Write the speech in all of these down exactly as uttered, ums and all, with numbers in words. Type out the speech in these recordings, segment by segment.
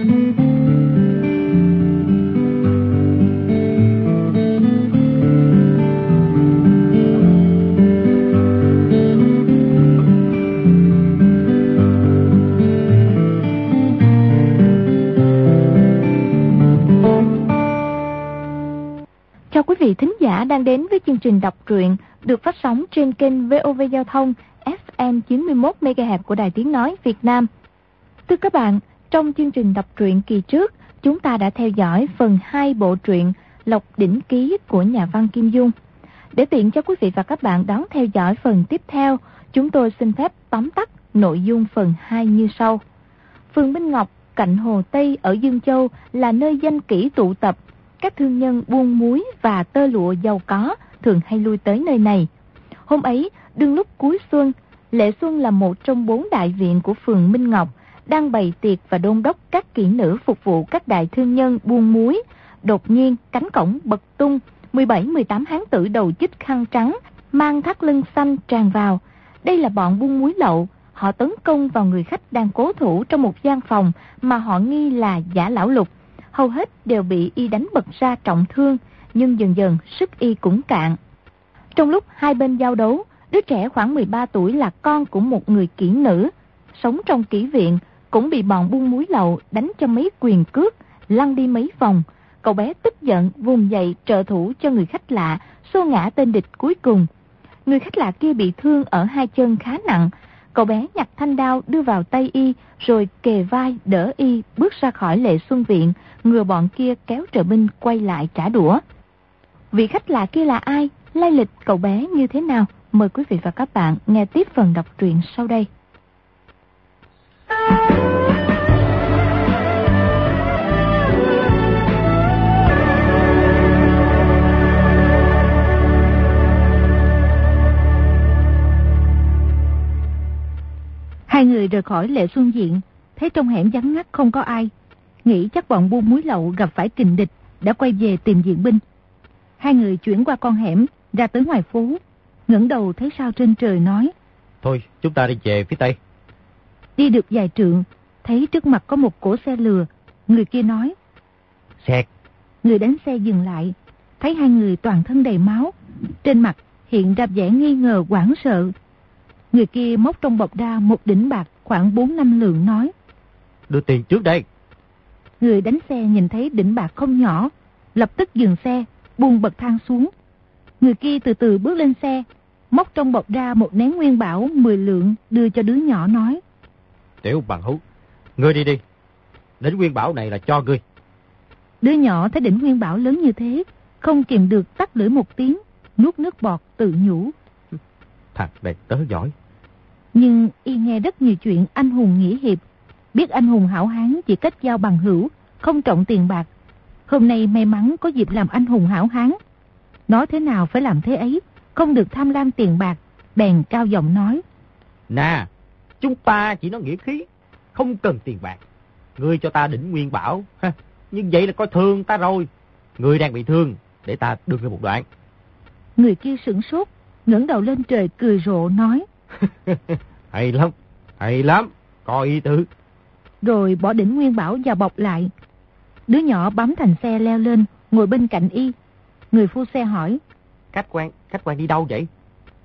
Chào quý vị thính giả đang đến với chương trình đọc truyện được phát sóng trên kênh vê o vê Giao thông ép em chín mươi mốt mê ga héc của Đài Tiếng Nói Việt Nam. Thưa các bạn, trong chương trình đọc truyện kỳ trước, chúng ta đã theo dõi phần hai bộ truyện Lộc Đỉnh Ký của nhà văn Kim Dung. Để tiện cho quý vị và các bạn đón theo dõi phần tiếp theo, chúng tôi xin phép tóm tắt nội dung phần hai như sau. Phường Minh Ngọc, cạnh Hồ Tây ở Dương Châu là nơi danh kỹ tụ tập. Các thương nhân buôn muối và tơ lụa giàu có thường hay lui tới nơi này. Hôm ấy, đương lúc cuối xuân, Lệ Xuân là một trong bốn đại viện của phường Minh Ngọc, đang bày tiệc và đôn đốc các kỹ nữ phục vụ các đại thương nhân buôn muối. Đột nhiên, cánh cổng bật tung, mười bảy mười tám hán tử đầu chích khăn trắng, mang thắt lưng xanh tràn vào. Đây là bọn buôn muối lậu. Họ tấn công vào người khách đang cố thủ trong một gian phòng mà họ nghi là giả lão Lục. Hầu hết đều bị y đánh bật ra trọng thương, nhưng dần dần sức y cũng cạn. Trong lúc hai bên giao đấu, đứa trẻ khoảng mười ba tuổi là con của một người kỹ nữ, sống trong kỹ viện, cũng bị bọn buôn muối lậu đánh cho mấy quyền cước, lăn đi mấy vòng. Cậu bé tức giận vùng dậy trợ thủ cho người khách lạ, xô ngã tên địch cuối cùng. Người khách lạ kia bị thương ở hai chân khá nặng. Cậu bé nhặt thanh đao đưa vào tay y, rồi kề vai đỡ y bước ra khỏi Lệ Xuân viện, ngừa bọn kia kéo trợ binh quay lại trả đũa. Vị khách lạ kia là ai? Lai lịch cậu bé như thế nào? Mời quý vị và các bạn nghe tiếp phần đọc truyện sau đây. Hai người rời khỏi Lệ Xuân viện, thấy trong hẻm vắng ngắt không có ai, nghĩ chắc bọn buôn muối lậu gặp phải kình địch, đã quay về tìm viện binh. Hai người chuyển qua con hẻm, ra tới ngoài phố, ngẩng đầu thấy sao trên trời nói: Thôi, chúng ta đi về phía tây. Đi được vài trượng, thấy trước mặt có một cỗ xe lừa. Người kia nói: Xẹt. Người đánh xe dừng lại, thấy hai người toàn thân đầy máu, trên mặt hiện ra vẻ nghi ngờ hoảng sợ. Người kia móc trong bọc ra một đỉnh bạc khoảng bốn năm lượng nói: Đưa tiền trước đây. Người đánh xe nhìn thấy đỉnh bạc không nhỏ, lập tức dừng xe, buông bậc thang xuống. Người kia từ từ bước lên xe, móc trong bọc ra một nén nguyên bảo mười lượng đưa cho đứa nhỏ nói: Tiểu bằng hữu, ngươi đi đi, đỉnh nguyên bảo này là cho ngươi. Đứa nhỏ thấy đỉnh nguyên bảo lớn như thế, không kìm được tắt lưỡi một tiếng, nuốt nước bọt tự nhủ: Thằng này tớ giỏi. Nhưng y nghe rất nhiều chuyện anh hùng nghĩa hiệp, biết anh hùng hảo hán chỉ kết giao bằng hữu, không trọng tiền bạc. Hôm nay may mắn có dịp làm anh hùng hảo hán, nói thế nào phải làm thế ấy, không được tham lam tiền bạc. Bèn cao giọng nói: Nè, chúng ta chỉ nói nghĩa khí, không cần tiền bạc. Ngươi cho ta đỉnh nguyên bảo, ha, như vậy là coi thường ta rồi. Ngươi đang bị thương, để ta đưa ngươi một đoạn. Người kia sửng sốt, ngẩng đầu lên trời cười rộ nói: Hay lắm, hay lắm, có ý tứ. Rồi bỏ đỉnh nguyên bảo vào bọc lại. Đứa nhỏ bám thành xe leo lên, ngồi bên cạnh y. Người phu xe hỏi: Khách quan, khách quan đi đâu vậy?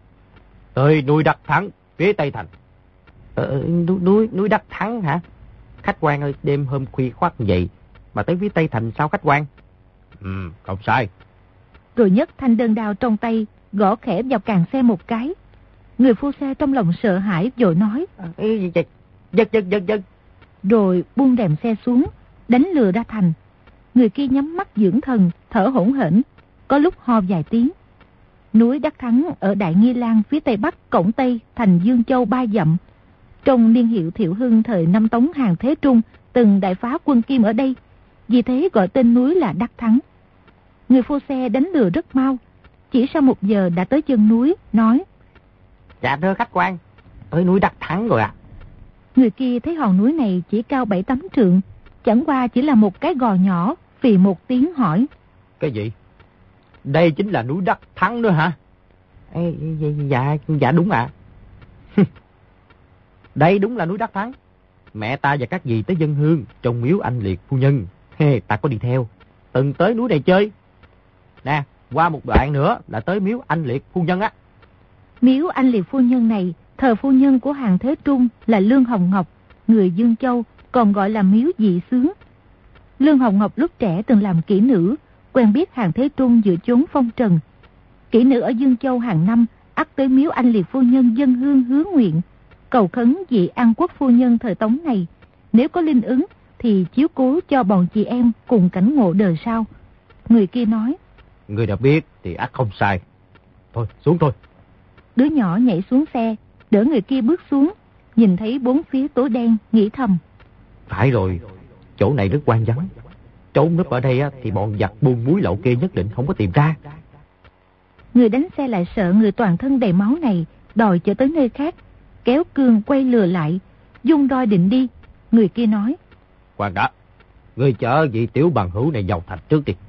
Tới núi Đắc Thắng, phía tây thành. Ờ, núi, núi, núi Đắc Thắng hả? Khách quan ơi, đêm hôm khuya khoắt vậy mà tới phía tây thành sao khách quan? Ừ, không sai. Rồi nhấc thanh đơn đao trong tay, gõ khẽ vào càng xe một cái. Người phu xe trong lòng sợ hãi vội nói: Giật, giật, giật, giật, giật. Rồi buông rèm xe xuống, đánh lừa ra thành. Người kia nhắm mắt dưỡng thần, thở hổn hển, có lúc ho vài tiếng. Núi Đắc Thắng ở Đại Nghi Lan phía tây bắc cổng tây thành Dương Châu ba dặm. Trong niên hiệu Thiệu Hưng thời năm Tống Hàn Thế Trung từng đại phá quân Kim ở đây, vì thế gọi tên núi là Đắc Thắng. Người phu xe đánh lừa rất mau, chỉ sau một giờ đã tới chân núi, nói: Dạ thưa khách quan, tới núi Đắc Thắng rồi à. Người kia thấy hòn núi này chỉ cao bảy tám trượng, chẳng qua chỉ là một cái gò nhỏ, phì một tiếng hỏi: Cái gì? Đây chính là núi Đắc Thắng nữa hả? Ê, dạ, dạ đúng ạ. À. Đây đúng là núi Đắc Thắng. mẹ ta và các dì tới dân hương trong miếu anh liệt phu nhân. He, ta có đi theo, từng tới núi này chơi. Nè, qua một đoạn nữa là tới miếu anh liệt phu nhân á. Miếu anh liệt phu nhân này thờ phu nhân của Hàng Thế Trung là Lương Hồng Ngọc, người Dương Châu, còn gọi là miếu dị xướng. Lương Hồng Ngọc lúc trẻ từng làm kỹ nữ, quen biết Hàng Thế Trung giữa chốn phong trần. Kỹ nữ ở Dương Châu hàng năm ắt tới miếu anh liệt phu nhân dân hương hứa nguyện, cầu khấn vị An Quốc phu nhân thời Tống này, nếu có linh ứng thì chiếu cố cho bọn chị em cùng cảnh ngộ đời sau. Người kia nói: Người đã biết thì ắt không sai. Thôi, xuống thôi. Đứa nhỏ nhảy xuống xe, đỡ người kia bước xuống, nhìn thấy bốn phía tối đen, nghĩ thầm: Phải rồi, chỗ này rất hoang vắng. Trốn núp ở đây á, thì bọn giặc buôn muối lậu kia nhất định không có tìm ra. Người đánh xe lại sợ người toàn thân đầy máu này đòi chở tới nơi khác, kéo cương quay lừa lại, dung roi định đi. Người kia nói: Khoan đã, người chở vị tiểu bằng hữu này vào thành trước đi.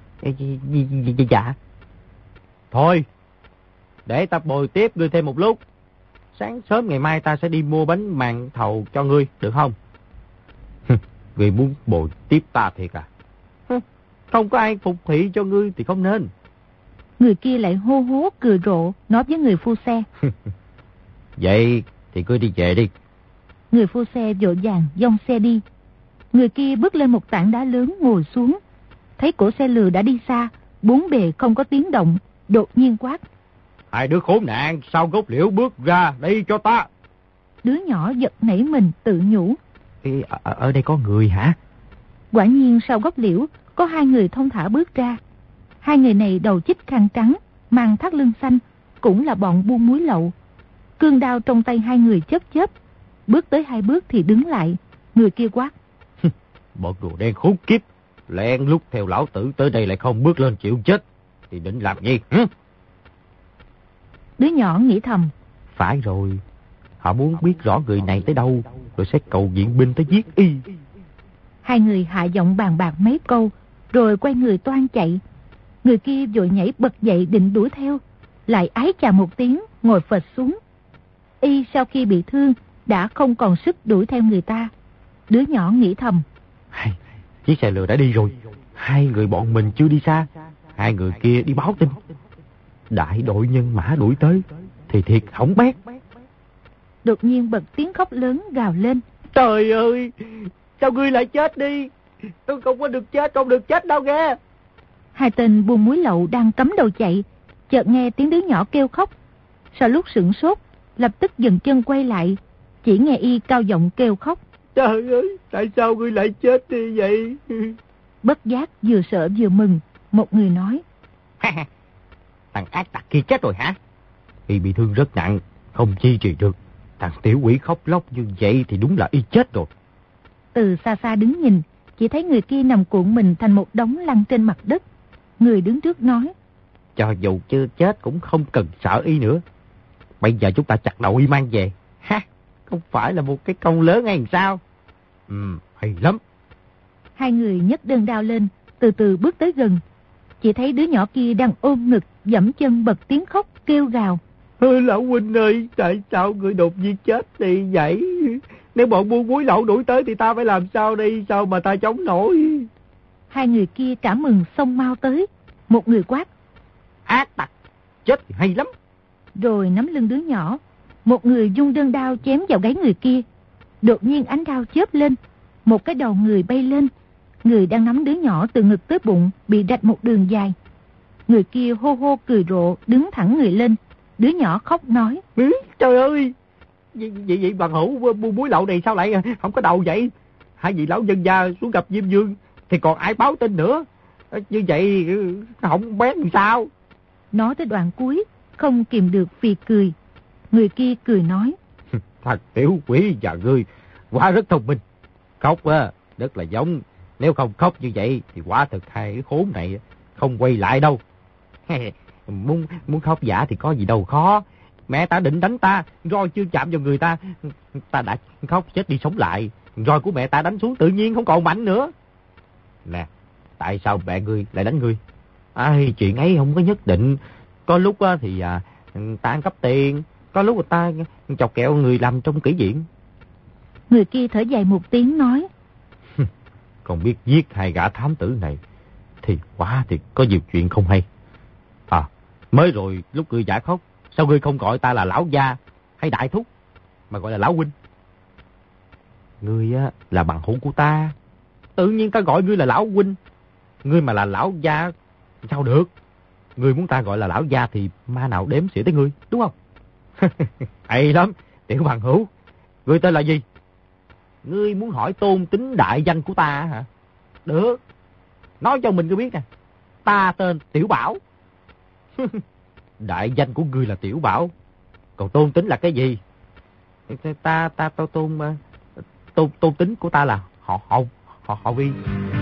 Dạ. Thôi, để ta bồi tiếp ngươi thêm một lúc. Sáng sớm ngày mai ta sẽ đi mua bánh màn thầu cho ngươi, được không? Ngươi muốn bồi tiếp ta thiệt à? Không có ai phục thị cho ngươi thì không nên. Người kia lại hô hố cười rộ, nói với người phu xe: Vậy thì cứ đi về đi. Người phu xe vội vàng dông xe đi. Người kia bước lên một tảng đá lớn ngồi xuống, thấy cổ xe lừa đã đi xa, bốn bề không có tiếng động, đột nhiên quát: Hai đứa khốn nạn, sau gốc liễu bước ra đây cho ta. Đứa nhỏ giật nảy mình tự nhủ: Ê, ở, ở đây có người hả? Quả nhiên sau gốc liễu có hai người thông thả bước ra. Hai người này đầu chích khăn trắng, mang thắt lưng xanh, cũng là bọn buôn muối lậu. Cương đao trong tay hai người chớp chớp, bước tới hai bước thì đứng lại. Người kia quát: Bọn đồ đen khốn kiếp, lén lút theo lão tử tới đây lại không bước lên chịu chết, thì định làm gì? Hử? Đứa nhỏ nghĩ thầm: Phải rồi, họ muốn biết rõ người này tới đâu, rồi sẽ cầu viện binh tới giết y. Hai người hạ giọng bàn bạc mấy câu, rồi quay người toan chạy. Người kia vội nhảy bật dậy định đuổi theo, lại ái chà một tiếng ngồi phịch xuống. Y sau khi bị thương đã không còn sức đuổi theo người ta. Đứa nhỏ nghĩ thầm: Chiếc xe lừa đã đi rồi, hai người bọn mình chưa đi xa, hai người kia đi báo tin. Đại đội nhân mã đuổi tới thì thiệt hỏng bét. Đột nhiên bật tiếng khóc lớn gào lên: Trời ơi, sao ngươi lại chết đi? Tôi không có được chết, không được chết đâu nghe. Hai tên buôn muối lậu đang cắm đầu chạy, chợt nghe tiếng đứa nhỏ kêu khóc. Sau lúc sửng sốt, lập tức dừng chân quay lại, chỉ nghe y cao giọng kêu khóc: Trời ơi, tại sao ngươi lại chết đi vậy? Bất giác vừa sợ vừa mừng. Một người nói: Thằng ác tặc kia chết rồi hả? Y bị thương rất nặng, không chi trì được. Thằng tiểu quỷ khóc lóc như vậy thì đúng là y chết rồi. Từ xa xa đứng nhìn, chỉ thấy người kia nằm cuộn mình thành một đống lăn trên mặt đất. Người đứng trước nói: Cho dù chưa chết cũng không cần sợ y nữa. Bây giờ chúng ta chặt đầu y mang về. Ha, không phải là một cái công lớn hay sao? Ừ, hay lắm. Hai người nhấc đơn đao lên, từ từ bước tới gần. Chỉ thấy đứa nhỏ kia đang ôm ngực, giẫm chân bật tiếng khóc kêu gào: Ôi, lão huynh ơi, tại sao người đột nhiên chết đi vậy? Nếu bọn buôn muối lậu đuổi tới thì ta phải làm sao đây? Sao mà ta chống nổi? Hai người kia cả mừng xông mau tới. Một người quát: Ác tặc, chết thì hay lắm. Rồi nắm lưng đứa nhỏ. Một người dung đơn đao chém vào gáy người kia. Đột nhiên ánh đao chớp lên, một cái đầu người bay lên. Người đang nắm đứa nhỏ từ ngực tới bụng bị rạch một đường dài. Người kia hô hô cười rộ, đứng thẳng người lên. Đứa nhỏ khóc nói: Trời ơi, vậy, vậy, vậy bằng hữu buôn muối lậu này sao lại không có đầu vậy? Hai vị lão dân gia xuống gặp Diêm Vương thì còn ai báo tin nữa? Như vậy không bén làm sao? Nói tới đoạn cuối không kìm được phì cười. Người kia cười nói: Thằng tiểu quỷ và ngươi quá rất thông minh. Khóc á, rất là giống. Nếu không khóc như vậy thì quả thực hai cái khốn này không quay lại đâu. Muốn muốn khóc giả thì có gì đâu khó. Mẹ ta định đánh ta, roi chưa chạm vào người ta, ta đã khóc chết đi sống lại. Roi của mẹ ta đánh xuống tự nhiên không còn mạnh nữa. Nè, tại sao mẹ ngươi lại đánh ngươi? Ai, chuyện ấy không có nhất định. Có lúc thì à, ta ăn cắp tiền, có lúc người ta chọc kẹo người làm trong kỹ viện. Người kia thở dài một tiếng nói. Còn biết giết hai gã thám tử này thì quá thì có nhiều chuyện không hay. À, mới rồi lúc ngươi giả khóc, sao ngươi không gọi ta là lão gia hay đại thúc, mà gọi là lão huynh? Ngươi á là bằng hữu của ta, tự nhiên ta gọi ngươi là lão huynh. Ngươi mà là lão gia sao được? Ngươi muốn ta gọi là lão gia thì ma nào đếm xỉa tới ngươi, đúng không? Hay lắm, tiểu bằng hữu. Ngươi tên là gì? Ngươi muốn hỏi tôn tính đại danh của ta hả? Được, nói cho mình cứ biết nè. Ta tên Tiểu Bảo. Đại danh của ngươi là Tiểu Bảo, còn tôn tính là cái gì? Ta ta ta tôn tôn tôn tính của ta là họ họ họ họ Vi.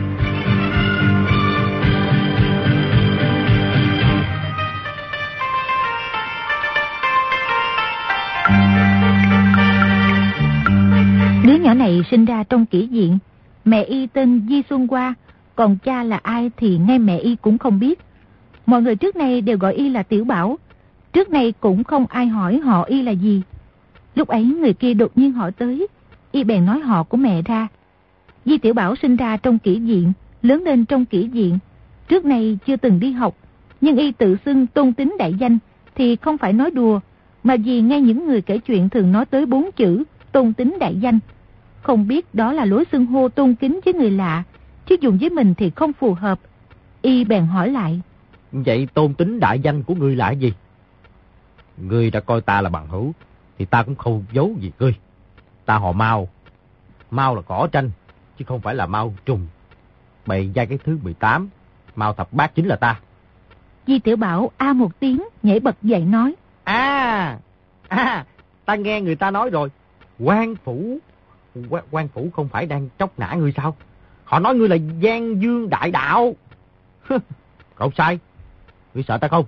Đứa nhỏ này sinh ra trong kỷ viện, mẹ y tên Di Xuân Hoa, còn cha là ai thì ngay mẹ y cũng không biết. Mọi người trước nay đều gọi y là Tiểu Bảo, trước nay cũng không ai hỏi họ y là gì. Lúc ấy người kia đột nhiên hỏi tới, y bèn nói họ của mẹ ra. Di Tiểu Bảo sinh ra trong kỷ viện, lớn lên trong kỷ viện, trước nay chưa từng đi học, nhưng y tự xưng tôn tính đại danh thì không phải nói đùa, mà vì nghe những người kể chuyện thường nói tới bốn chữ tôn tính đại danh. Không biết đó là lối xưng hô tôn kính với người lạ, chứ dùng với mình thì không phù hợp. Y bèn hỏi lại. Vậy tôn tính đại danh của ngươi là gì? Ngươi đã coi ta là bằng hữu thì ta cũng không giấu gì ngươi. Ta họ Mao. Mao là cỏ tranh, chứ không phải là Mao trùng. Bày ra cái thứ mười tám, Mao thập bát chính là ta. Di Tiểu Bảo a một tiếng, nhảy bật dậy nói. À, à, ta nghe người ta nói rồi. Quan phủ, quan, quan phủ không phải đang tróc nã ngươi sao? Họ nói ngươi là Giang Dương đại đạo. Không sai. Ngươi sợ ta không?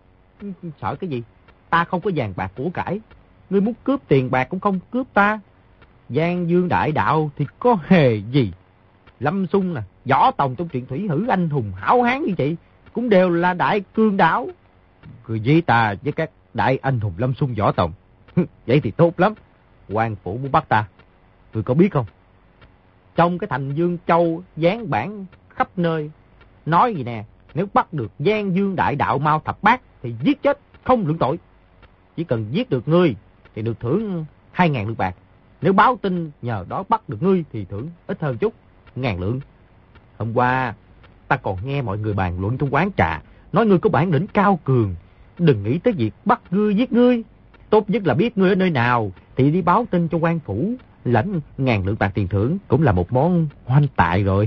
Sợ cái gì? Ta không có vàng bạc của cải. Ngươi muốn cướp tiền bạc cũng không cướp ta. Giang Dương đại đạo thì có hề gì. Lâm Xung nè, Võ Tòng trong truyện thủy hử anh hùng hảo hán như chị cũng đều là đại cương đảo. Cười với ta với các đại anh hùng Lâm Xung Võ Tòng. Vậy thì tốt lắm. Quan phủ muốn bắt ta, ngươi có biết không? Trong cái thành Dương Châu dán bản khắp nơi, nói gì nè, nếu bắt được Giang Dương đại đạo Mao thập bát thì giết chết không lượng tội. Chỉ cần giết được ngươi thì được thưởng hai ngàn lượng bạc. Nếu báo tin nhờ đó bắt được ngươi thì thưởng ít hơn chút, ngàn lượng. Hôm qua ta còn nghe mọi người bàn luận trong quán trà, nói ngươi có bản lĩnh cao cường, đừng nghĩ tới việc bắt ngươi giết ngươi. Tốt nhất là biết ngươi ở nơi nào thì đi báo tin cho quan phủ, lãnh ngàn lượng bạc tiền thưởng cũng là một món hoanh tài rồi.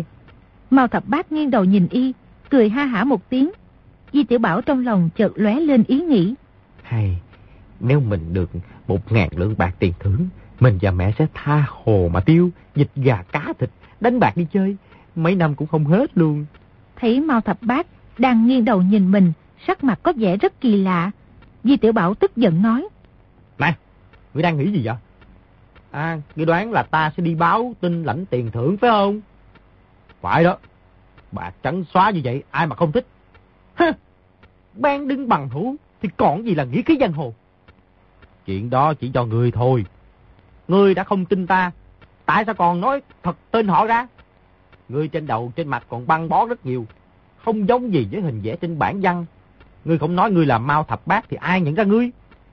Mao thập bát nghiêng đầu nhìn y, cười ha hả một tiếng. Di Tiểu Bảo trong lòng chợt lóe lên ý nghĩ. Hay, nếu mình được một ngàn lượng bạc tiền thưởng, mình và mẹ sẽ tha hồ mà tiêu, vịt gà cá thịt, đánh bạc đi chơi, mấy năm cũng không hết luôn. Thấy Mao thập bát đang nghiêng đầu nhìn mình, sắc mặt có vẻ rất kỳ lạ. Di Tiểu Bảo tức giận nói. Nè, ngươi đang nghĩ gì vậy? À, ngươi đoán là ta sẽ đi báo tin lãnh tiền thưởng phải không? Phải đó. Bạc trắng xóa như vậy ai mà không thích. Hơ, ban đứng bằng hữu thì còn gì là nghĩa khí giang hồ. Chuyện đó chỉ cho ngươi thôi. Ngươi đã không tin ta, tại sao còn nói thật tên họ ra? Ngươi trên đầu trên mặt còn băng bó rất nhiều, không giống gì với hình vẽ trên bản văn. Ngươi không nói ngươi là Mao thập bát thì ai nhận ra ngươi?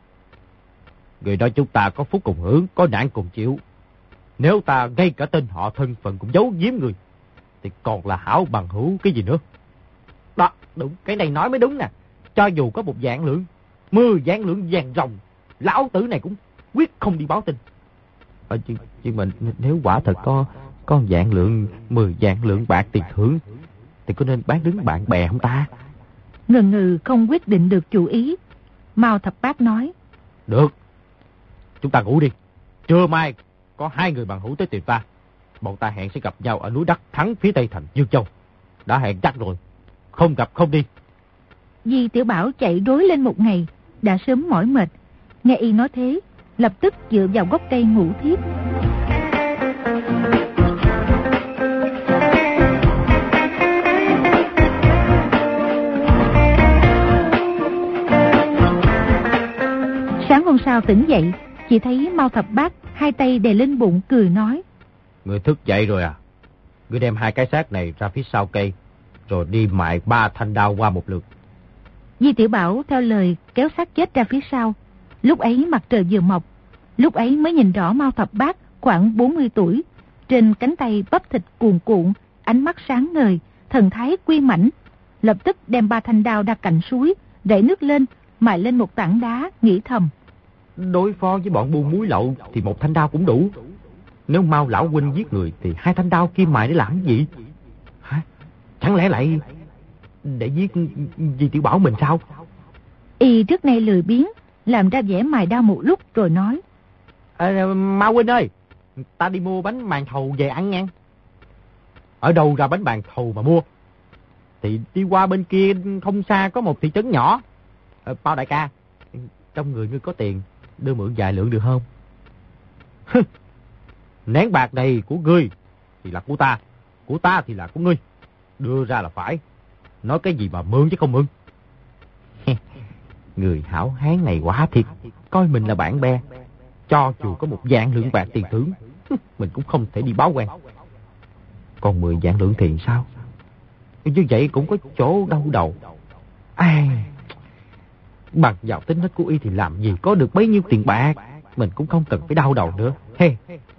Người đó chúng ta có phúc cùng hưởng, có nạn cùng chịu. Nếu ta ngay cả tên họ thân phận cũng giấu giếm người thì còn là hảo bằng hữu cái gì nữa. Đó, đúng, cái này nói mới đúng nè. Cho dù có một vạn lượng, mười vạn lượng vàng ròng, lão tử này cũng quyết không đi báo tin. Ờ, chứ, chứ mình nếu quả thật có có vạn lượng, mười vạn lượng bạc tiền thưởng thì có nên bán đứng bạn bè không ta? Ngần ngừ không quyết định được chủ ý. Mao thập bát nói. Được, chúng ta ngủ đi. Trưa mai có hai người bằng hữu tới tìm ta. Bọn ta hẹn sẽ gặp nhau ở núi Đắc Thắng phía tây thành Dương Châu. Đã hẹn chắc rồi, không gặp không đi. Di Tiểu Bảo chạy rối lên một ngày, đã sớm mỏi mệt. Nghe y nói thế, lập tức dựa vào gốc cây ngủ thiếp. Sáng hôm sau tỉnh dậy, chỉ thấy Mao thập bát hai tay đè lên bụng cười nói. Người thức dậy rồi à? Người đem hai cái xác này ra phía sau cây, rồi đi mại ba thanh đao qua một lượt. Di Tiểu Bảo theo lời kéo xác chết ra phía sau. Lúc ấy mặt trời vừa mọc, lúc ấy mới nhìn rõ Mao Thập Bát khoảng bốn mươi tuổi, trên cánh tay bắp thịt cuồn cuộn, ánh mắt sáng ngời, thần thái quy mãnh. Lập tức đem ba thanh đao ra cạnh suối, đẩy nước lên, mài lên một tảng đá, nghĩ thầm. Đối phó với bọn buôn muối lậu thì một thanh đao cũng đủ. Nếu Mao lão huynh giết người thì hai thanh đao kia mài để làm gì? Hả? Chẳng lẽ lại để giết Di Tiểu Bảo mình sao? Y trước nay lười biếng, làm ra vẻ mài đao một lúc rồi nói. À, Mao huynh ơi, ta đi mua bánh màn thầu về ăn nha. Ở đâu ra bánh màn thầu mà mua? Thì đi qua bên kia không xa có một thị trấn nhỏ. À, Mao đại ca, trong người ngươi có tiền, đưa mượn vài lượng được không? Nén bạc này của ngươi thì là của ta, của ta thì là của ngươi. Đưa ra là phải. Nói cái gì mà mượn chứ không mượn. Người hảo hán này quả thiệt, coi mình là bạn bè. Cho dù có một vạn lượng bạc tiền thưởng, mình cũng không thể đi báo quan. Còn mười vạn lượng tiền sao? Như vậy cũng có chỗ đau đầu. Ai... Bằng vào tính nết của y thì làm gì có được bấy nhiêu tiền bạc. Mình cũng không cần phải đau đầu nữa. Hey.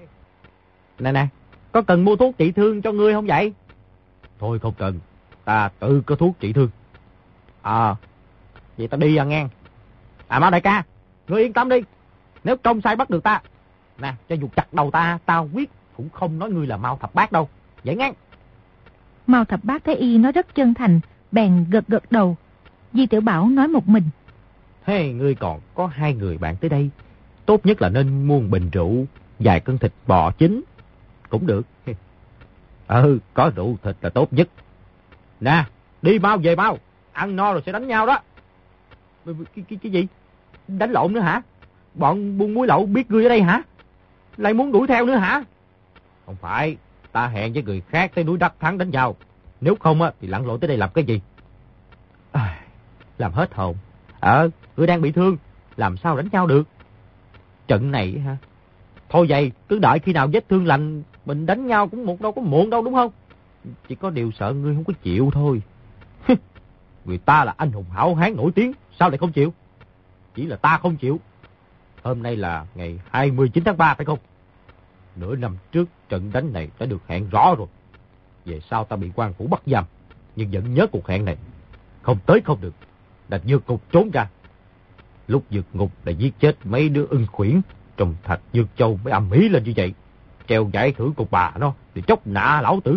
Nè nè, có cần mua thuốc trị thương cho ngươi không vậy? Thôi không cần, ta tự có thuốc trị thương. À, vậy ta đi à ngang. À Mao đại ca, ngươi yên tâm đi. Nếu công sai bắt được ta, nè, cho dù chặt đầu ta, ta quyết cũng không nói ngươi là Mao Thập Bát đâu. Vậy ngang. Mao Thập Bát thấy y nói rất chân thành, bèn gật gật đầu. Di Tiểu Bảo nói một mình. Hey, ngươi còn có hai người bạn tới đây. Tốt nhất là nên mua một bình rượu, vài cân thịt bò chín. Cũng được. Ừ, có rượu thịt là tốt nhất. Nè, đi mau về mau. Ăn no rồi sẽ đánh nhau đó. Cái, cái, cái gì? Đánh lộn nữa hả? Bọn buôn muối lậu biết ngươi ở đây hả? Lại muốn đuổi theo nữa hả? Không phải, ta hẹn với người khác tới núi Đắc Thắng đánh nhau. Nếu không á thì lặn lội tới đây làm cái gì? À, làm hết hồn. Ờ, ngươi đang bị thương, làm sao đánh nhau được? Trận này hả? Thôi vậy, cứ đợi khi nào vết thương lành, mình đánh nhau cũng một đâu có muộn đâu đúng không? Chỉ có điều sợ ngươi không có chịu thôi. Người ta là anh hùng hảo hán nổi tiếng, sao lại không chịu? Chỉ là ta không chịu. Hôm nay là ngày hai mươi chín tháng ba phải không? Nửa năm trước trận đánh này đã được hẹn rõ rồi. Về sau ta bị quan phủ bắt giam, nhưng vẫn nhớ cuộc hẹn này. Không tới không được, đành vượt ngục trốn ra. Lúc vượt ngục đã giết chết mấy đứa ưng khuyển, trong Thạch Dược Châu mới âm ý lên như vậy. Treo giải thưởng cục bà nó thì chốc nã lão tử.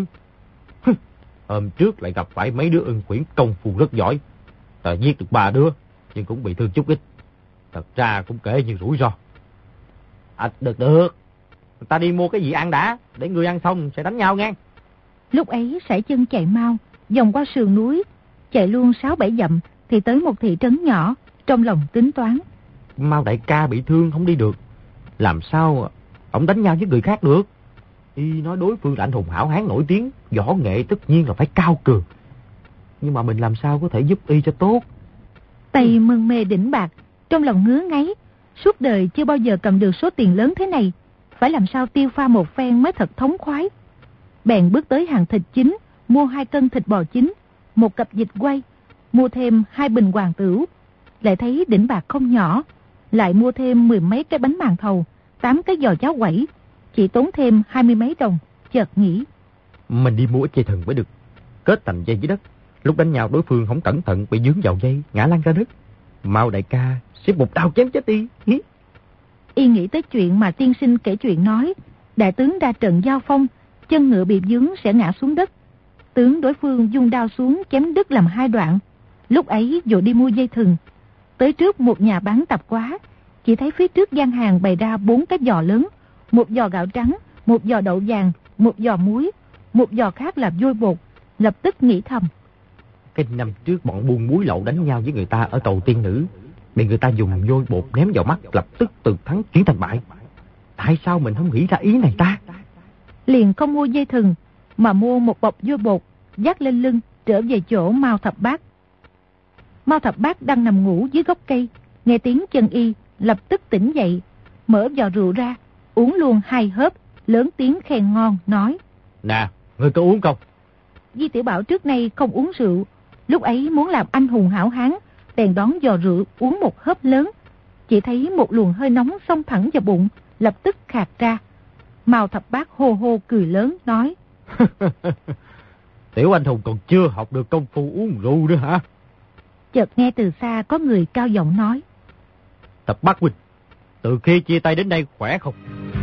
Hôm trước lại gặp phải mấy đứa ưng khuyển công phu rất giỏi. Ta giết được ba đứa, nhưng cũng bị thương chút ít. Thật ra cũng kể như rủi ro. À, được được, ta đi mua cái gì ăn đã, để người ăn xong sẽ đánh nhau nghe. Lúc ấy sải chân chạy mau, vòng qua sườn núi, chạy luôn sáu bảy dặm thì tới một thị trấn nhỏ. Trong lòng tính toán, Mao đại ca bị thương không đi được, làm sao ông đánh nhau với người khác được? Y nói đối phương là anh hùng hảo hán nổi tiếng, võ nghệ tất nhiên là phải cao cường. Nhưng mà mình làm sao có thể giúp y cho tốt? Tay mân mê đỉnh bạc, trong lòng ngứa ngáy. Suốt đời chưa bao giờ cầm được số tiền lớn thế này, phải làm sao tiêu pha một phen mới thật thống khoái. Bèn bước tới hàng thịt chính, mua hai cân thịt bò chín, một cặp vịt quay, mua thêm hai bình hoàng tửu. Lại thấy đỉnh bạc không nhỏ, lại mua thêm mười mấy cái bánh màn thầu, tám cái giò cháo quẩy, chỉ tốn thêm hai mươi mấy đồng. Chợt nghĩ, mình đi mua ít dây thừng mới được, kết thành dây dưới đất. Lúc đánh nhau đối phương không cẩn thận bị dướng vào dây, ngã lăn ra đất. Mao đại ca sẽ một đao chém chết y. Y nghĩ tới chuyện mà tiên sinh kể chuyện nói, đại tướng ra trận giao phong, chân ngựa bị dướng sẽ ngã xuống đất. Tướng đối phương dung đao xuống chém đứt làm hai đoạn. Lúc ấy vội đi mua dây thừng, tới trước một nhà bán tạp hóa, chỉ thấy phía trước gian hàng bày ra bốn cái giò lớn, một giò gạo trắng, một giò đậu vàng, một giò muối, một giò khác là vôi bột. Lập tức nghĩ thầm, cái năm trước bọn buôn muối lậu đánh nhau với người ta ở cầu Tiên Nữ, bị người ta dùng vôi bột ném vào mắt, lập tức từ thắng chuyển thành bại. Tại sao mình không nghĩ ra ý này ta? Liền không mua dây thừng, mà mua một bọc vôi bột, dắt lên lưng trở về chỗ Mao Thập Bát. Mao Thập Bát đang nằm ngủ dưới gốc cây, nghe tiếng chân y, lập tức tỉnh dậy, mở giò rượu ra, uống luôn hai hớp, lớn tiếng khen ngon, nói: Nè, ngươi có uống không? Di Tiểu Bảo trước nay không uống rượu, lúc ấy muốn làm anh hùng hảo hán, bèn đón giò rượu uống một hớp lớn. Chỉ thấy một luồng hơi nóng xông thẳng vào bụng, lập tức khạc ra. Mao Thập Bát hô hô cười lớn, nói: Tiểu anh hùng còn chưa học được công phu uống rượu nữa hả? Chợt nghe từ xa có người cao giọng nói: Thập Bát huynh, từ khi chia tay đến nay khỏe không?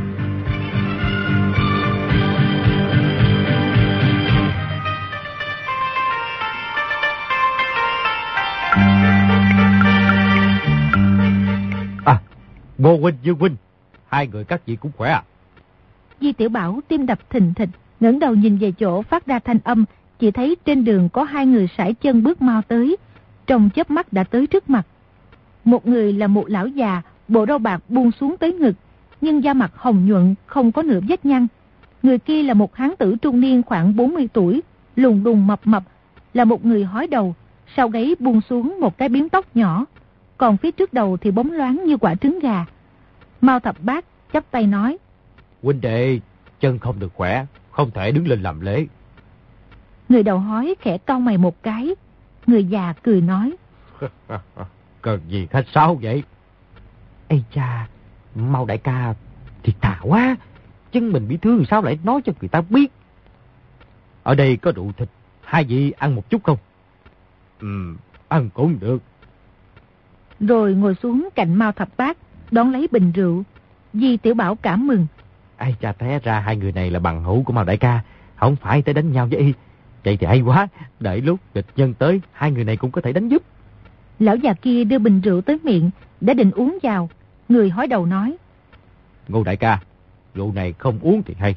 À, Ngô huynh, Dương huynh, hai người các vị cũng khỏe à? Di Tiểu Bảo tim đập thình thịch, ngẩng đầu nhìn về chỗ phát ra thanh âm, chỉ thấy trên đường có hai người sải chân bước mau tới, trong chớp mắt đã tới trước mặt. Một người là một lão già, bộ râu bạc buông xuống tới ngực, nhưng da mặt hồng nhuận, không có nửa vết nhăn. Người kia là một hán tử trung niên khoảng bốn mươi tuổi, lùn đùng mập mập, là một người hói đầu, sau gáy buông xuống một cái biếm tóc nhỏ, còn phía trước đầu thì bóng loáng như quả trứng gà. Mao Thập Bát chắp tay nói: Huynh đệ, chân không được khỏe, không thể đứng lên làm lễ. Người đầu hói khẽ cau mày một cái. Người già cười nói: Cần gì khách sáo vậy? Ây cha, Mao đại ca thiệt thà quá, chân mình bị thương sao lại nói cho người ta biết. Ở đây có rượu thịt, hai vị ăn một chút không? Ừ, ăn cũng được. Rồi ngồi xuống cạnh Mao Thập Bát, đón lấy bình rượu. Di Tiểu Bảo cảm mừng: Ai cha, té ra hai người này là bằng hữu của Mao đại ca, không phải tới đánh nhau với y. Vậy thì hay quá, đợi lúc địch nhân tới, hai người này cũng có thể đánh giúp. Lão già kia đưa bình rượu tới miệng, đã định uống vào. Người hói đầu nói: Ngô đại ca, rượu này không uống thì hay.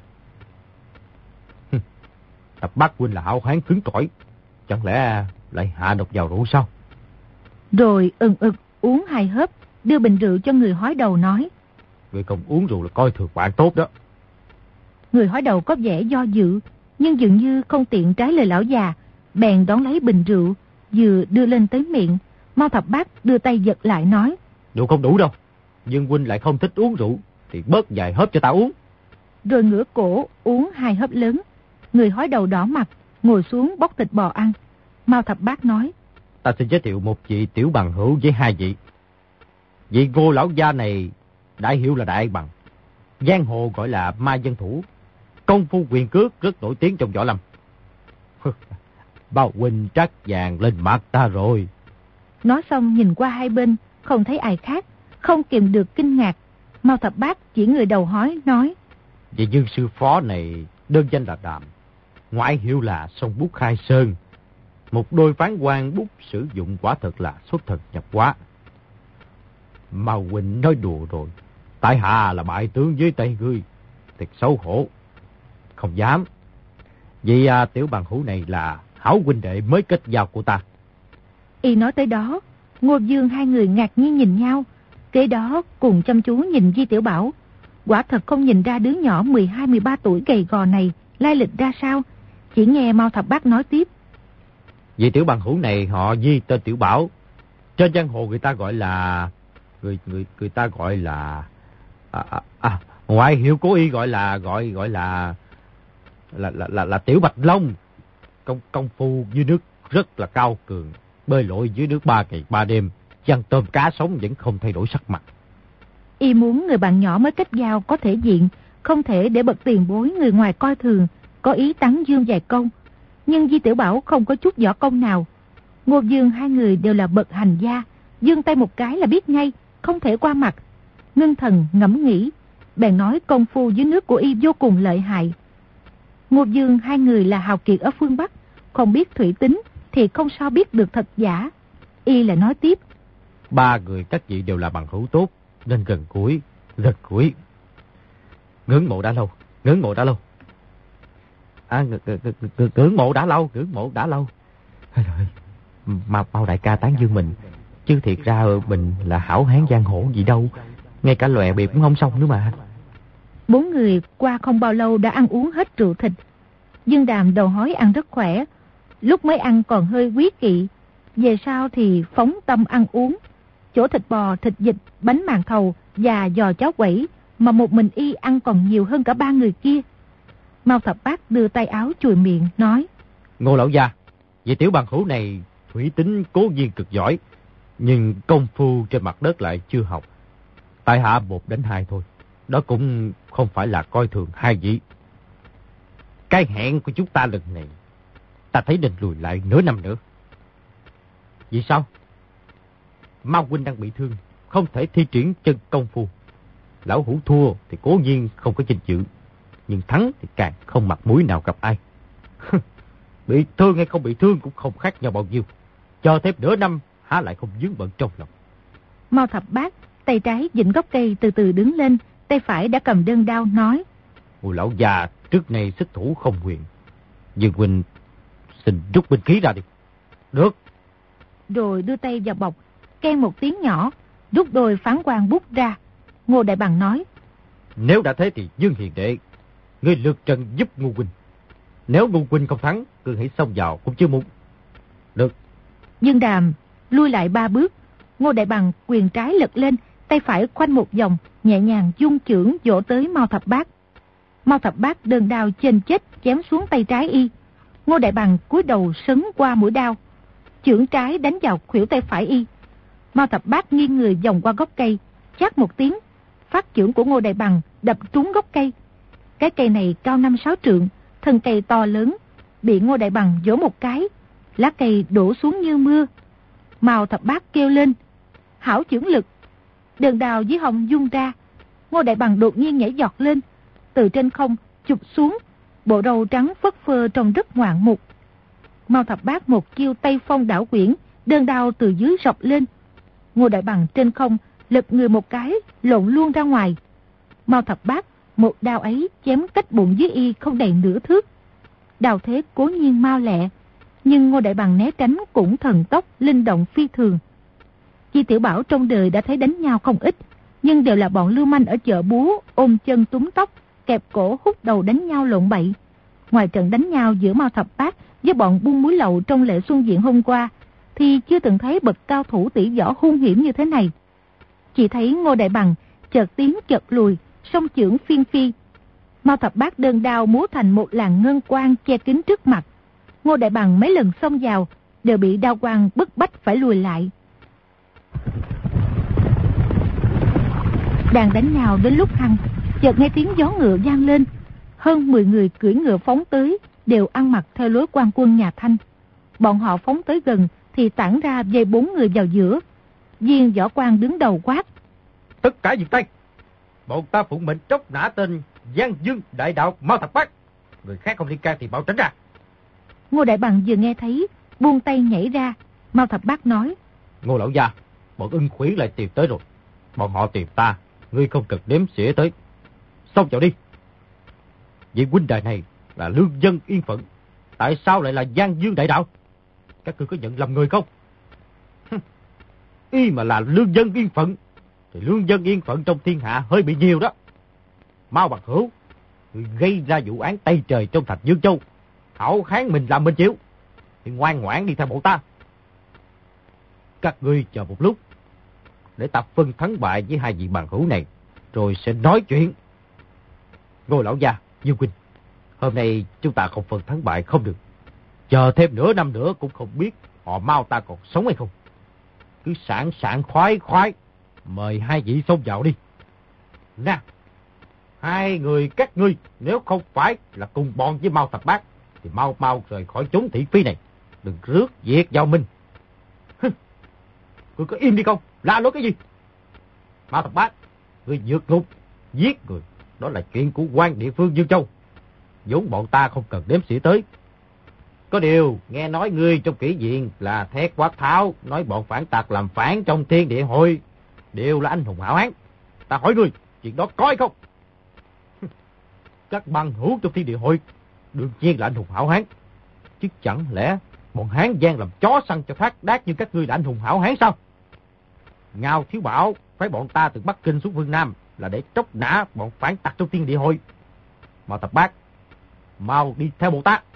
Thập Bát huynh là hảo hán cứng cỏi, chẳng lẽ lại hạ độc vào rượu sao? Rồi ừng ực uống hai hớp, đưa bình rượu cho người hói đầu, nói: Người không uống rượu là coi thường bạn tốt đó. Người hói đầu có vẻ do dự, nhưng dường như không tiện trái lời lão già, bèn đón lấy bình rượu, vừa đưa lên tới miệng. Mao Thập Bát đưa tay giật lại, nói: Rượu không đủ đâu, nhưng huynh lại không thích uống rượu, thì bớt vài hớp cho ta uống. Rồi ngửa cổ uống hai hớp lớn. Người hói đầu đỏ mặt, ngồi xuống bóc thịt bò ăn. Mao Thập Bát nói: Ta xin giới thiệu một vị tiểu bằng hữu với hai vị. Vị Ngô lão gia này đại hiệu là Đại Bằng, giang hồ gọi là Ma Dân Thủ, công phu quyền cước rất nổi tiếng trong võ lâm. Bao huynh trắc vàng lên mặt ta rồi. Nói xong nhìn qua hai bên, không thấy ai khác, không kìm được kinh ngạc. Mao Thập Bát chỉ người đầu hói nói: Vị Dương sư phó này đơn danh là Đàm, ngoại hiệu là Sông Bút Khai Sơn. Một đôi phán quan bút sử dụng quả thật là xuất thần nhập hóa. Mao huynh nói đùa rồi, tại hạ là bại tướng dưới tay ngươi, thật xấu hổ. Không dám. Vì à, tiểu bằng hữu này là hảo huynh đệ mới kết giao của ta. Y nói tới đó, Ngô Dương hai người ngạc nhiên nhìn nhau, kế đó cùng chăm chú nhìn Di Tiểu Bảo. Quả thật không nhìn ra đứa nhỏ mười hai mười ba tuổi gầy gò này lai lịch ra sao. Chỉ nghe Mao Thập Bát nói tiếp: Vì tiểu bằng hữu này họ Di tên Tiểu Bảo, trên giang hồ người ta gọi là người người người ta gọi là à, à, à, ngoại hiệu của y gọi là gọi gọi là là là là, là Tiểu Bạch Long. Công công phu dưới nước rất là cao cường, bơi lội dưới nước ba ngày ba đêm, chăn tôm cá sống vẫn không thay đổi sắc mặt. Y muốn người bạn nhỏ mới kết giao có thể diện, không thể để bậc tiền bối người ngoài coi thường, có ý tán dương vài câu. Nhưng Di Tiểu Bảo không có chút võ công nào. Ngô Dương hai người đều là bậc hành gia, giương tay một cái là biết ngay, không thể qua mặt. Ngưng thần ngẫm nghĩ, bèn nói công phu dưới nước của y vô cùng lợi hại. Ngô Dương hai người là hào kiệt ở phương Bắc, không biết thủy tính thì không sao biết được thật giả. Y là nói tiếp: Ba người các vị đều là bằng hữu tốt, nên gần gũi, gần gũi. Ngưỡng mộ đã lâu, ngưỡng mộ đã lâu. À, ngưỡng mộ đã lâu, ngưỡng mộ đã lâu. Mà Mao đại ca tán dương mình, chứ thiệt ra mình là hảo hán giang hồ gì đâu, ngay cả lòe bịp cũng không xong nữa mà. Bốn người qua không bao lâu đã ăn uống hết rượu thịt. Dương Đàm đầu hói ăn rất khỏe, lúc mới ăn còn hơi quý kỵ, về sau thì phóng tâm ăn uống. Chỗ thịt bò, thịt vịt, bánh màn thầu và giò cháo quẩy mà một mình y ăn còn nhiều hơn cả ba người kia. Mao Thập Bát đưa tay áo chùi miệng, nói: Ngô lão gia, vị tiểu bằng hữu này thủy tính cố nhiên cực giỏi, nhưng công phu trên mặt đất lại chưa học. Tại hạ một đánh hai thôi, đó cũng không phải là coi thường hai vị. Cái hẹn của chúng ta lần này, ta thấy nên lùi lại nửa năm nữa. Vì sao? Mao huynh đang bị thương, không thể thi triển chân công phu. Lão hữu thua thì cố nhiên không có danh dự, nhưng thắng thì càng không mặt mũi nào gặp ai. Bị thương hay không bị thương cũng không khác nhau bao nhiêu. Chờ thêm nửa năm há lại không vướng bận trong lòng. Mao Thập Bát tay trái vịn gốc cây từ từ đứng lên, tay phải đã cầm đơn đao, nói: Ôi lão già, trước này xích thủ không quyền, Dương huynh xin rút binh khí ra đi. Được. Rồi đưa tay vào bọc, keng một tiếng nhỏ, rút đôi phán quan bút ra. Ngô Đại Bằng nói: Nếu đã thế thì Dương hiền đệ, ngươi lược trận giúp Ngô huynh. Nếu Ngô huynh không thắng, cứ hãy xông vào cũng chưa muộn. Được. Dương Đàm lui lại ba bước. Ngô Đại Bằng quyền trái lật lên, tay phải khoanh một vòng, nhẹ nhàng dung chưởng vỗ tới Mao Thập Bát. Mao Thập Bát đơn đao chênh chết chém xuống tay trái y. Ngô Đại Bằng cúi đầu sấn qua mũi đao, chưởng trái đánh vào khuỷu tay phải y. Mao Thập Bát nghiêng người vòng qua gốc cây, chát một tiếng, phát chưởng của Ngô Đại Bằng đập trúng gốc cây. Cái cây này cao năm sáu trượng, thân cây to lớn, bị Ngô Đại Bằng vỗ một cái, lá cây đổ xuống như mưa. Mao Thập Bát kêu lên: Hảo chưởng lực! Đơn đao dưới hông vung ra. Ngô Đại Bằng đột nhiên nhảy giọt lên, từ trên không chụp xuống, bộ râu trắng phất phơ trông rất ngoạn mục. Mao Thập Bát một chiêu Tây Phong đảo quyển, đơn đao từ dưới rọc lên. Ngô Đại Bằng trên không lật người một cái, lộn luôn ra ngoài. Mao Thập Bát một đao ấy chém cách bụng dưới y không đầy nửa thước. Đao thế cố nhiên mau lẹ, nhưng Ngô Đại Bằng né tránh cũng thần tốc, linh động phi thường. Chi Tiểu Bảo trong đời đã thấy đánh nhau không ít, nhưng đều là bọn lưu manh ở chợ búa, ôm chân túm tóc, kẹp cổ hút đầu đánh nhau lộn bậy. Ngoài trận đánh nhau giữa Mao Thập Bát với bọn buôn muối lậu trong lễ xuân diện hôm qua, thì chưa từng thấy bậc cao thủ tỷ võ hung hiểm như thế này. Chỉ thấy Ngô Đại Bằng chợt tiến chợt lùi, song chưởng phiên phi. Mao Thập Bát đơn đao múa thành một làn ngân quang che kín trước mặt. Ngô Đại Bằng mấy lần xông vào đều bị đao quang bức bách phải lùi lại. Đang đánh nhau đến lúc hăng, chợt nghe tiếng gió ngựa vang lên. Hơn mười người cưỡi ngựa phóng tới, đều ăn mặc theo lối quan quân nhà Thanh. Bọn họ phóng tới gần thì tản ra vây bốn người vào giữa. Viên võ quan đứng đầu quát: Tất cả dừng tay! Bọn ta phụng mệnh tróc nã tên Giang Dương đại đạo Mao Thập Bát. Người khác không liên can thì mau tránh ra. Ngô Đại Bằng vừa nghe thấy, buông tay nhảy ra. Mao Thập Bát nói: Ngô lão gia, bọn ưng khuyển lại tìm tới rồi. Bọn họ tìm ta, ngươi không cần đếm xỉa tới. Xông vào đi. Vị huynh đài này là lương dân yên phận, tại sao lại là Giang Dương đại đạo? Các ngươi có nhận lầm người không? Y mà là lương dân yên phận thì lương dân yên phận trong thiên hạ hơi bị nhiều đó. Mao Bằng Hữu, người gây ra vụ án Tây Trời trong thành Dương Châu, hảo kháng mình làm mình chịu, thì ngoan ngoãn đi theo bọn ta. Các ngươi chờ một lúc, để ta phân thắng bại với hai vị bằng hữu này, rồi sẽ nói chuyện. Ngô lão gia, Dương huynh, hôm nay chúng ta không phân thắng bại không được. Chờ thêm nửa năm nữa cũng không biết họ Mao ta còn sống hay không. Cứ sảng sảng khoái khoái, mời hai vị xông vào đi. Nè, hai người các ngươi nếu không phải là cùng bọn với Mao Thập Bát thì mau mau rời khỏi chốn thị phi này, đừng rước việc vào mình. Ngươi có im đi không? La lối cái gì? Mao Thập Bát, ngươi vượt ngục, giết người, đó là chuyện của quan địa phương Dương Châu, vốn bọn ta không cần đếm xỉa tới. Có điều, nghe nói ngươi trong kỷ viện là thét quát tháo, nói bọn phản tặc làm phản trong thiên địa hội, đều là anh hùng hảo hán. Ta hỏi ngươi, chuyện đó có hay không? Các bằng hữu trong thiên địa hội, đương nhiên là anh hùng hảo hán. Chứ chẳng lẽ bọn Hán Giang làm chó săn cho phát đát như các ngươi là anh hùng hảo hán sao? Ngao Thiếu Bảo phái bọn ta từ Bắc Kinh xuống phương Nam là để tróc nã bọn phản tặc trong thiên địa hội. Mao Thập Bát, mau đi theo bọn ta.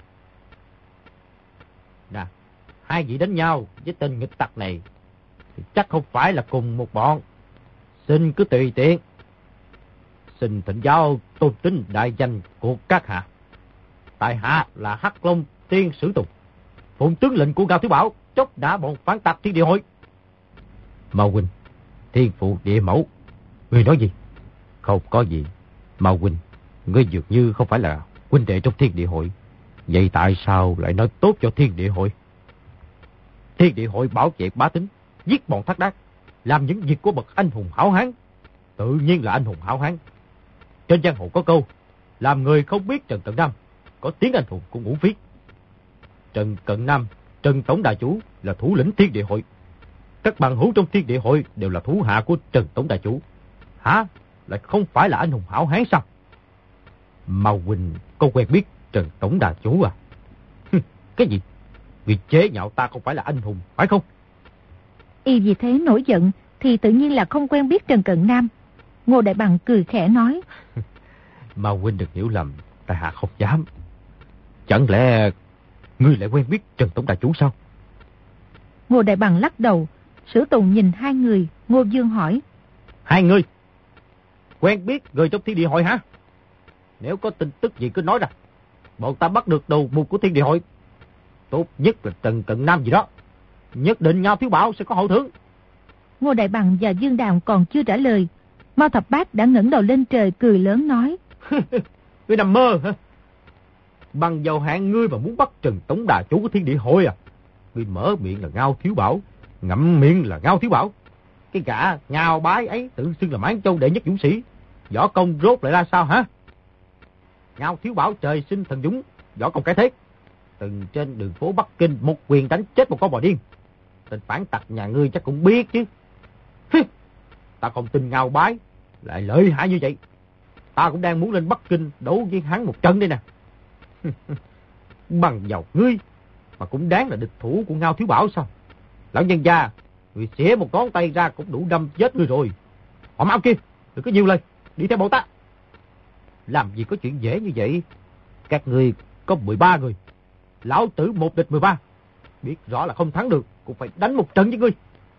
Nè, hai vị đánh nhau với tên nghịch tặc này thì chắc không phải là cùng một bọn. Xin cứ tùy tiện. Xin thỉnh giáo tôn tính đại danh của các hạ. Tại hạ là Hắc Long Tiên Sử Tùng, phụng tướng lệnh của Ngao Thiếu Bảo, chốc đã bọn phản tặc Thiên Địa Hội. Mao huynh, thiên phụ địa mẫu, ngươi nói gì? Không có gì. Mao huynh, ngươi dường như không phải là huynh đệ trong Thiên Địa Hội. Vậy tại sao lại nói tốt cho Thiên Địa Hội? Thiên Địa Hội bảo vệ bá tính, giết bọn thác đác, làm những việc của bậc anh hùng hảo hán. Tự nhiên là anh hùng hảo hán. Trên giang hồ có câu, làm người không biết Trần Cận Nam, có tiếng anh hùng cũng uổng phí. Trần Cận Nam, Trần Tổng Đại Chủ là thủ lĩnh Thiên Địa Hội. Các bằng hữu trong Thiên Địa Hội đều là thủ hạ của Trần Tổng Đại Chủ. Hả? Lại không phải là anh hùng hảo hán sao? Mao huynh có quen biết Trần Tổng Đại Chủ à? Cái gì? Vì chế nhạo ta không phải là anh hùng, phải không? Y vì thế nổi giận thì tự nhiên là không quen biết Trần Cận Nam. Ngô Đại Bằng cười khẽ nói. Mao huynh đừng hiểu lầm, tại hạ không dám. Chẳng lẽ ngươi lại quen biết Trần Tổng Đại Chủ sao? Ngô Đại Bằng lắc đầu. Sử Tùng nhìn hai người. Ngô Dương hỏi. Hai người quen biết người trong Thiên Địa Hội hả? Nếu có tin tức gì cứ nói ra, bọn ta bắt được đầu mục của Thiên Địa Hội. Tốt nhất là Trần Cận Nam gì đó, nhất định Ngao Thiếu Bảo sẽ có hậu thưởng. Ngô Đại Bằng và Dương Đàm còn chưa trả lời, Mao Thập Bát đã ngẩng đầu lên trời cười lớn nói. Ngươi nằm mơ hả? Bằng giàu hạn ngươi mà muốn bắt Trần Tổng Đại Chủ của Thiên Địa Hội à? Ngươi mở miệng là Ngao Thiếu Bảo, ngậm miệng là Ngao Thiếu Bảo. Cái gã Ngao Bái ấy tự xưng là Mãn Châu đệ nhất dũng sĩ, võ công rốt lại ra sao hả? Ngao Thiếu Bảo trời sinh thần dũng, võ công cái thế, từng trên đường phố Bắc Kinh một quyền đánh chết một con bò điên. Tên phản tặc nhà ngươi chắc cũng biết chứ. Ta không tin Ngao Bái lại lợi hại như vậy. Ta cũng đang muốn lên Bắc Kinh đấu với hắn một trận đây nè. Bằng giàu ngươi mà cũng đáng là địch thủ của Ngao Thiếu Bảo sao? Lão nhân gia, người xỉa một ngón tay ra cũng đủ đâm chết ngươi rồi. Họ mau kia, đừng có nhiều lời, đi theo bọn ta. Làm gì có chuyện dễ như vậy? Các ngươi có mười ba người, lão tử một địch mười ba. Biết rõ là không thắng được, cũng phải đánh một trận với ngươi.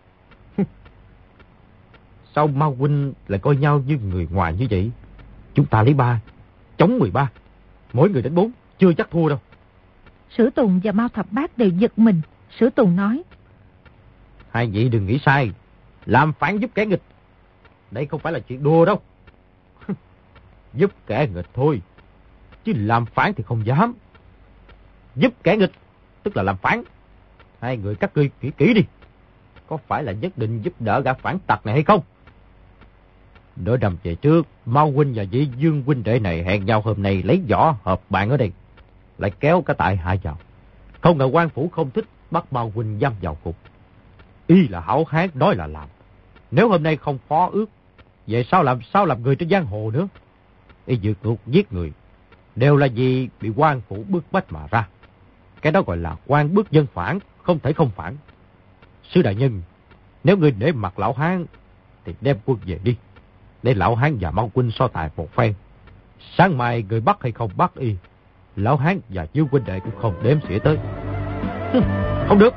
Sao Mao huynh lại coi nhau như người ngoài như vậy? Chúng ta lấy ba, chống mười ba. Mỗi người đánh bốn, chưa chắc thua đâu. Sử Tùng và Mao Thập Bát đều giật mình. Sử Tùng nói. Hai vị đừng nghĩ sai, làm phản giúp kẻ nghịch, đây không phải là chuyện đùa đâu. Giúp kẻ nghịch thôi, chứ làm phản thì không dám. Giúp kẻ nghịch tức là làm phản. Hai người các ngươi kỹ kỹ đi, có phải là nhất định giúp đỡ gã phản tặc này hay không? Nửa năm về trước, Mao huynh và Dĩ Dương huynh đệ này hẹn nhau hôm nay lấy võ hợp bạn ở đây, lại kéo cả tại hạ vào. Không ngờ quan phủ không thích, bắt Mao huynh giam vào cục. Y là hảo hán nói là làm. Nếu hôm nay không phó ước, vậy sao làm sao làm người trên giang hồ nữa? Y vượt ngục giết người, đều là vì bị quan phủ bức bách mà ra. Cái đó gọi là quan bức dân phản, không thể không phản. Sư đại nhân, nếu ngươi để mặt lão hán thì đem quân về đi, để lão hán và Mao huynh so tài một phen. Sáng mai người bắt hay không bắt y, lão hán và Dương huynh đệ cũng không đếm xỉa tới. Không được.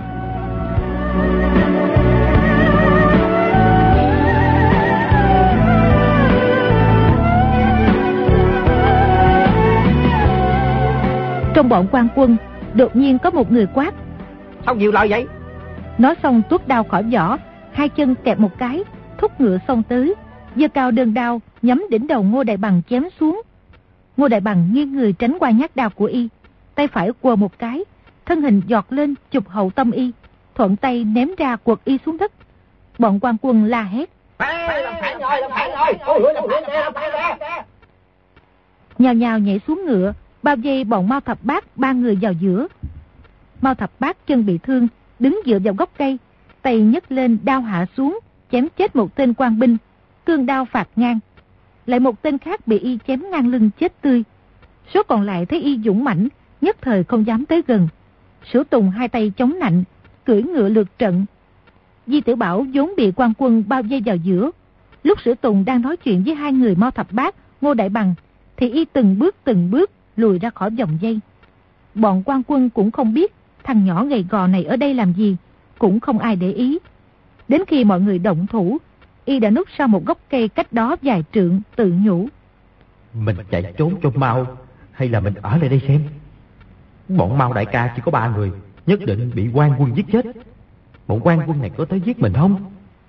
Trong bọn quan quân, đột nhiên có một người quát. Sao nhiều lời vậy? Nói xong tuốt đao khỏi vỏ, hai chân kẹp một cái, thúc ngựa xông tới, giơ cao đơn đao nhắm đỉnh đầu Ngô Đại Bằng chém xuống. Ngô Đại Bằng nghiêng người tránh qua nhát đao của y, tay phải quờ một cái, thân hình giọt lên chụp hậu tâm y, thuận tay ném ra quật y xuống đất. Bọn quan quân la hét. Làm phản rồi, làm phản rồi, ôi làm phản rồi, làm phản rồi. Nhào nhào nhảy xuống ngựa, bao vây bọn Mao Thập Bát ba người vào giữa. Mao Thập Bát chân bị thương, đứng dựa vào gốc cây, tay nhấc lên đao hạ xuống, chém chết một tên quan binh, cương đao phạt ngang. Lại một tên khác bị y chém ngang lưng chết tươi. Số còn lại thấy y dũng mãnh, nhất thời không dám tới gần. Sử Tùng hai tay chống nạnh, cưỡi ngựa lượt trận. Di Tử Bảo vốn bị quan quân bao vây vào giữa. Lúc Sử Tùng đang nói chuyện với hai người Mao Thập Bát, Ngô Đại Bằng, thì y từng bước từng bước lùi ra khỏi vòng dây. Bọn quan quân cũng không biết thằng nhỏ gầy gò này ở đây làm gì, cũng không ai để ý. Đến khi mọi người động thủ, y đã núp sau một gốc cây cách đó vài trượng, tự nhủ. Mình chạy trốn cho mau, hay là mình ở lại đây xem? Bọn Mao đại ca chỉ có ba người, nhất định bị quan quân giết chết. Bọn quan quân này có tới giết mình không?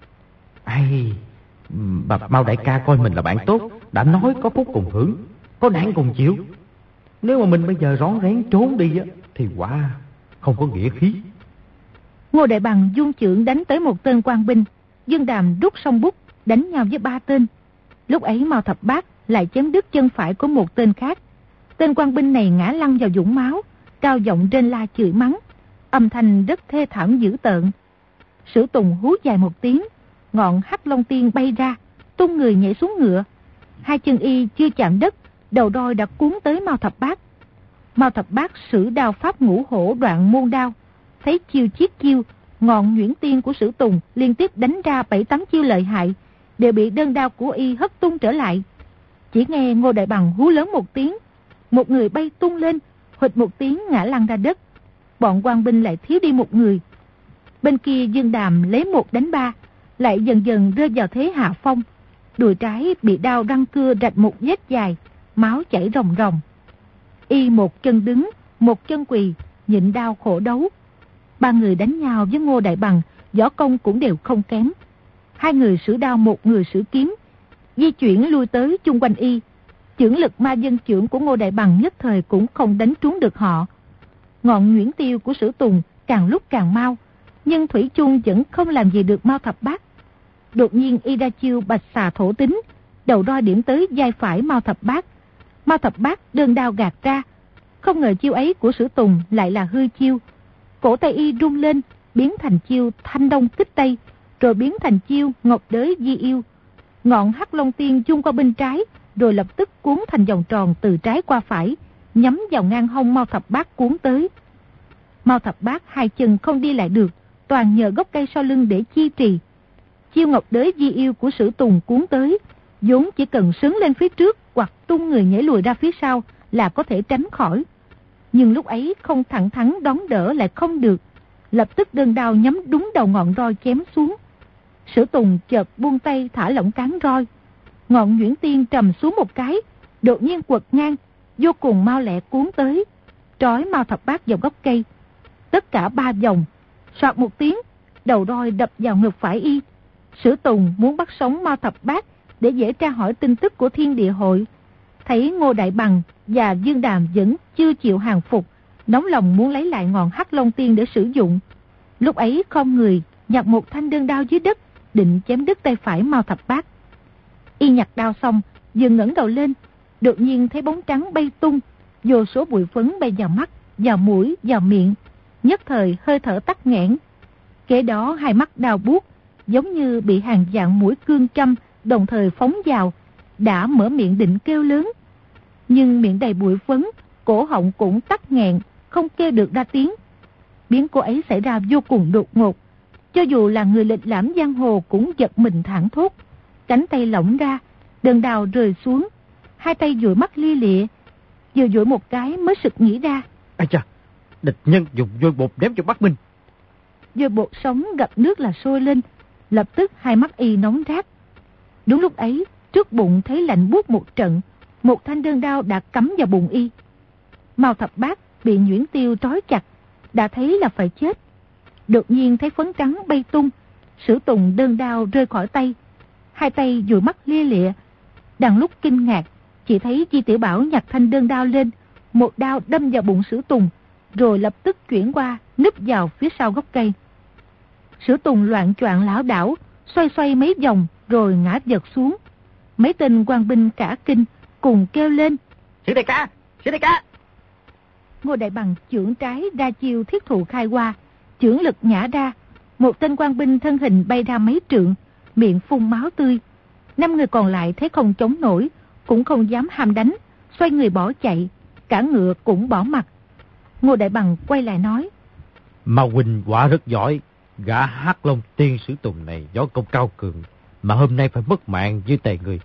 Ai, bà Mao đại ca coi mình là bạn tốt, đã nói có phúc cùng hưởng, có nạn cùng chịu. Nếu mà mình bây giờ rón rén trốn đi á, thì quả không có nghĩa khí. Ngô Đại Bằng dung chưởng đánh tới một tên quan binh, Dương Đàm rút song bút đánh nhau với ba tên. Lúc ấy Mao Thập Bát lại chém đứt chân phải của một tên khác. Tên quan binh này ngã lăn vào vũng máu, cao giọng rên la chửi mắng, âm thanh rất thê thảm dữ tợn. Sử Tùng hú dài một tiếng, ngọn hắc long tiên bay ra, tung người nhảy xuống ngựa. Hai chân y chưa chạm đất, đầu roi đã cuốn tới Mao Thập Bát. Mao Thập Bát sử đao pháp ngũ hổ đoạn môn đao, thấy chiêu chiết chiêu, ngọn nhuyễn tiên của Sử Tùng liên tiếp đánh ra bảy tám chiêu lợi hại, đều bị đơn đao của y hất tung trở lại. Chỉ nghe Ngô Đại Bằng hú lớn một tiếng, một người bay tung lên, huỵch một tiếng ngã lăn ra đất. Bọn quan binh lại thiếu đi một người. Bên kia Dương Đàm lấy một đánh ba, lại dần dần rơi vào thế hạ phong. Đùi trái bị đao răng cưa rạch một vết dài, máu chảy ròng ròng. Y một chân đứng, một chân quỳ, nhịn đau khổ đấu. Ba người đánh nhau với Ngô Đại Bằng, võ công cũng đều không kém. Hai người sử đao, một người sử kiếm, di chuyển lui tới chung quanh y. Chưởng lực ma dân chưởng của Ngô Đại Bằng nhất thời cũng không đánh trúng được họ. Ngọn nhuyễn tiêu của Sử Tùng càng lúc càng mau, nhưng thủy chung vẫn không làm gì được Mao Thập Bát. Đột nhiên y ra chiêu bạch xà thổ tính, đầu roi điểm tới vai phải Mao Thập Bát. Mao Thập Bát đơn đao gạt ra, không ngờ chiêu ấy của Sử Tùng lại là hư chiêu. Cổ tay y rung lên, biến thành chiêu thanh đông kích tây, rồi biến thành chiêu ngọc đới di yêu. Ngọn hắc long tiên chung qua bên trái, rồi lập tức cuốn thành vòng tròn từ trái qua phải, nhắm vào ngang hông Mao Thập Bát cuốn tới. Mao Thập Bát hai chân không đi lại được, toàn nhờ gốc cây sau lưng để chi trì. Chiêu ngọc đới di yêu của Sử Tùng cuốn tới, vốn chỉ cần sướng lên phía trước hoặc tung người nhảy lùi ra phía sau là có thể tránh khỏi. Nhưng lúc ấy không thẳng thắn đón đỡ lại không được, lập tức đơn đao nhắm đúng đầu ngọn roi chém xuống. Sử Tùng chợt buông tay thả lỏng cán roi, ngọn nhuyễn tiên trầm xuống một cái, đột nhiên quật ngang, vô cùng mau lẹ cuốn tới, trói Mao Thập Bát vào gốc cây. Tất cả ba vòng, soạt một tiếng, đầu roi đập vào ngực phải y. Sử Tùng muốn bắt sống Mao Thập Bát để dễ tra hỏi tin tức của Thiên Địa Hội. Thấy Ngô Đại Bằng và Dương Đàm vẫn chưa chịu hàng phục, nóng lòng muốn lấy lại ngọn hắc long tiên để sử dụng. Lúc ấy không người nhặt một thanh đơn đao dưới đất, định chém đứt tay phải Mao Thập Bát. Y nhặt đao xong, vừa ngẩng đầu lên, đột nhiên thấy bóng trắng bay tung, vô số bụi phấn bay vào mắt, vào mũi, vào miệng, nhất thời hơi thở tắc nghẽn. Kế đó hai mắt đau buốt, giống như bị hàng vạn mũi cương châm đồng thời phóng vào, đã mở miệng định kêu lớn, nhưng miệng đầy bụi phấn, cổ họng cũng tắc nghẹn, không kêu được ra tiếng. Biến cố ấy xảy ra vô cùng đột ngột, cho dù là người lịch lãm giang hồ cũng giật mình thảng thốt. Cánh tay lỏng ra, đơn đao rơi xuống, hai tay dụi mắt lia lịa, vừa dụi một cái mới sực nghĩ ra. Ây cha, địch nhân dùng vôi bột ném cho bắt mình. Vôi bột sống gặp nước là sôi lên, lập tức hai mắt y nóng rát. Đúng lúc ấy, trước bụng thấy lạnh buốt một trận, một thanh đơn đao đã cắm vào bụng y. Mao Thập Bát bị nhuyễn tiêu trói chặt, đã thấy là phải chết. Đột nhiên thấy phấn trắng bay tung, Sử Tùng đơn đao rơi khỏi tay, hai tay dụi mắt lia lịa. Đang lúc kinh ngạc, chỉ thấy Chi Tiểu Bảo nhặt thanh đơn đao lên, một đao đâm vào bụng Sử Tùng, rồi lập tức chuyển qua núp vào phía sau gốc cây. Sử Tùng loạn choạng lảo đảo, xoay xoay mấy vòng rồi ngã giật xuống. Mấy tên quan binh cả kinh cùng kêu lên: Sử đại ca, Sử đại ca. Ngô Đại Bằng chưởng trái ra chiêu thiết thụ khai hoa, chưởng lực nhả ra, một tên quan binh thân hình bay ra mấy trượng, miệng phun máu tươi. Năm người còn lại thấy không chống nổi, cũng không dám ham đánh, xoay người bỏ chạy, cả ngựa cũng bỏ mặt. Ngô Đại Bằng quay lại nói: Mao huynh quả rất giỏi, gã hắc long tiên Sử Tùng này võ công cao cường, mà hôm nay phải mất mạng với tề người.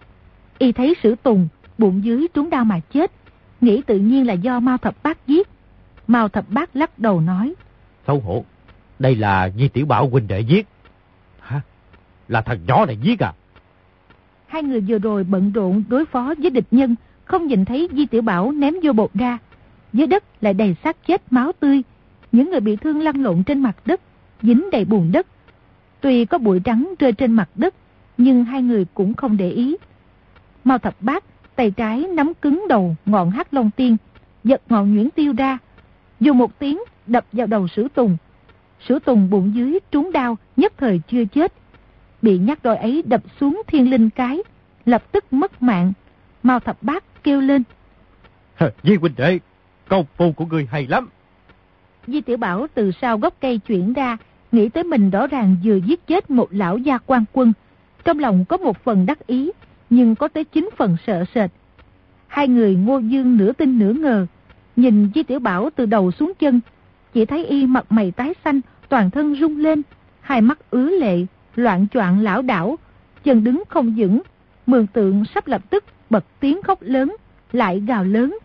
Y thấy Sử Tùng bụng dưới trúng đau mà chết, nghĩ tự nhiên là do Mao Thập Bát giết. Mao Thập Bát lắc đầu nói: Xấu hổ, đây là Di Tiểu Bảo huynh đệ giết. Hả? là thằng nhỏ này giết à? Hai người vừa rồi bận rộn đối phó với địch nhân, không nhìn thấy Di Tiểu Bảo ném vô bột ra. Dưới đất lại đầy xác chết máu tươi, những người bị thương lăn lộn trên mặt đất, dính đầy bùn đất. Tuy có bụi trắng rơi trên mặt đất, nhưng hai người cũng không để ý. Mao Thập Bát tay trái nắm cứng đầu ngọn hắc long tiên, giật ngọn nhuyễn tiêu ra, dùng một tiếng đập vào đầu Sử Tùng. Sử Tùng bụng dưới trúng đao, nhất thời chưa chết, bị nhát roi ấy đập xuống thiên linh cái, lập tức mất mạng. Mao Thập Bát kêu lên: Di huynh đệ, công phu của ngươi hay lắm. Di Tiểu Bảo từ sau gốc cây chuyển ra, nghĩ tới mình rõ ràng vừa giết chết một lão gia quan quân, trong lòng có một phần đắc ý, nhưng có tới chín phần sợ sệt. Hai người Ngô Dương nửa tin nửa ngờ, nhìn Di Tiểu Bảo từ đầu xuống chân, chỉ thấy y mặt mày tái xanh, toàn thân rung lên, hai mắt ứa lệ, loạn choạng lảo đảo, chân đứng không vững, mường tượng sắp lập tức bật tiếng khóc lớn, lại gào lớn: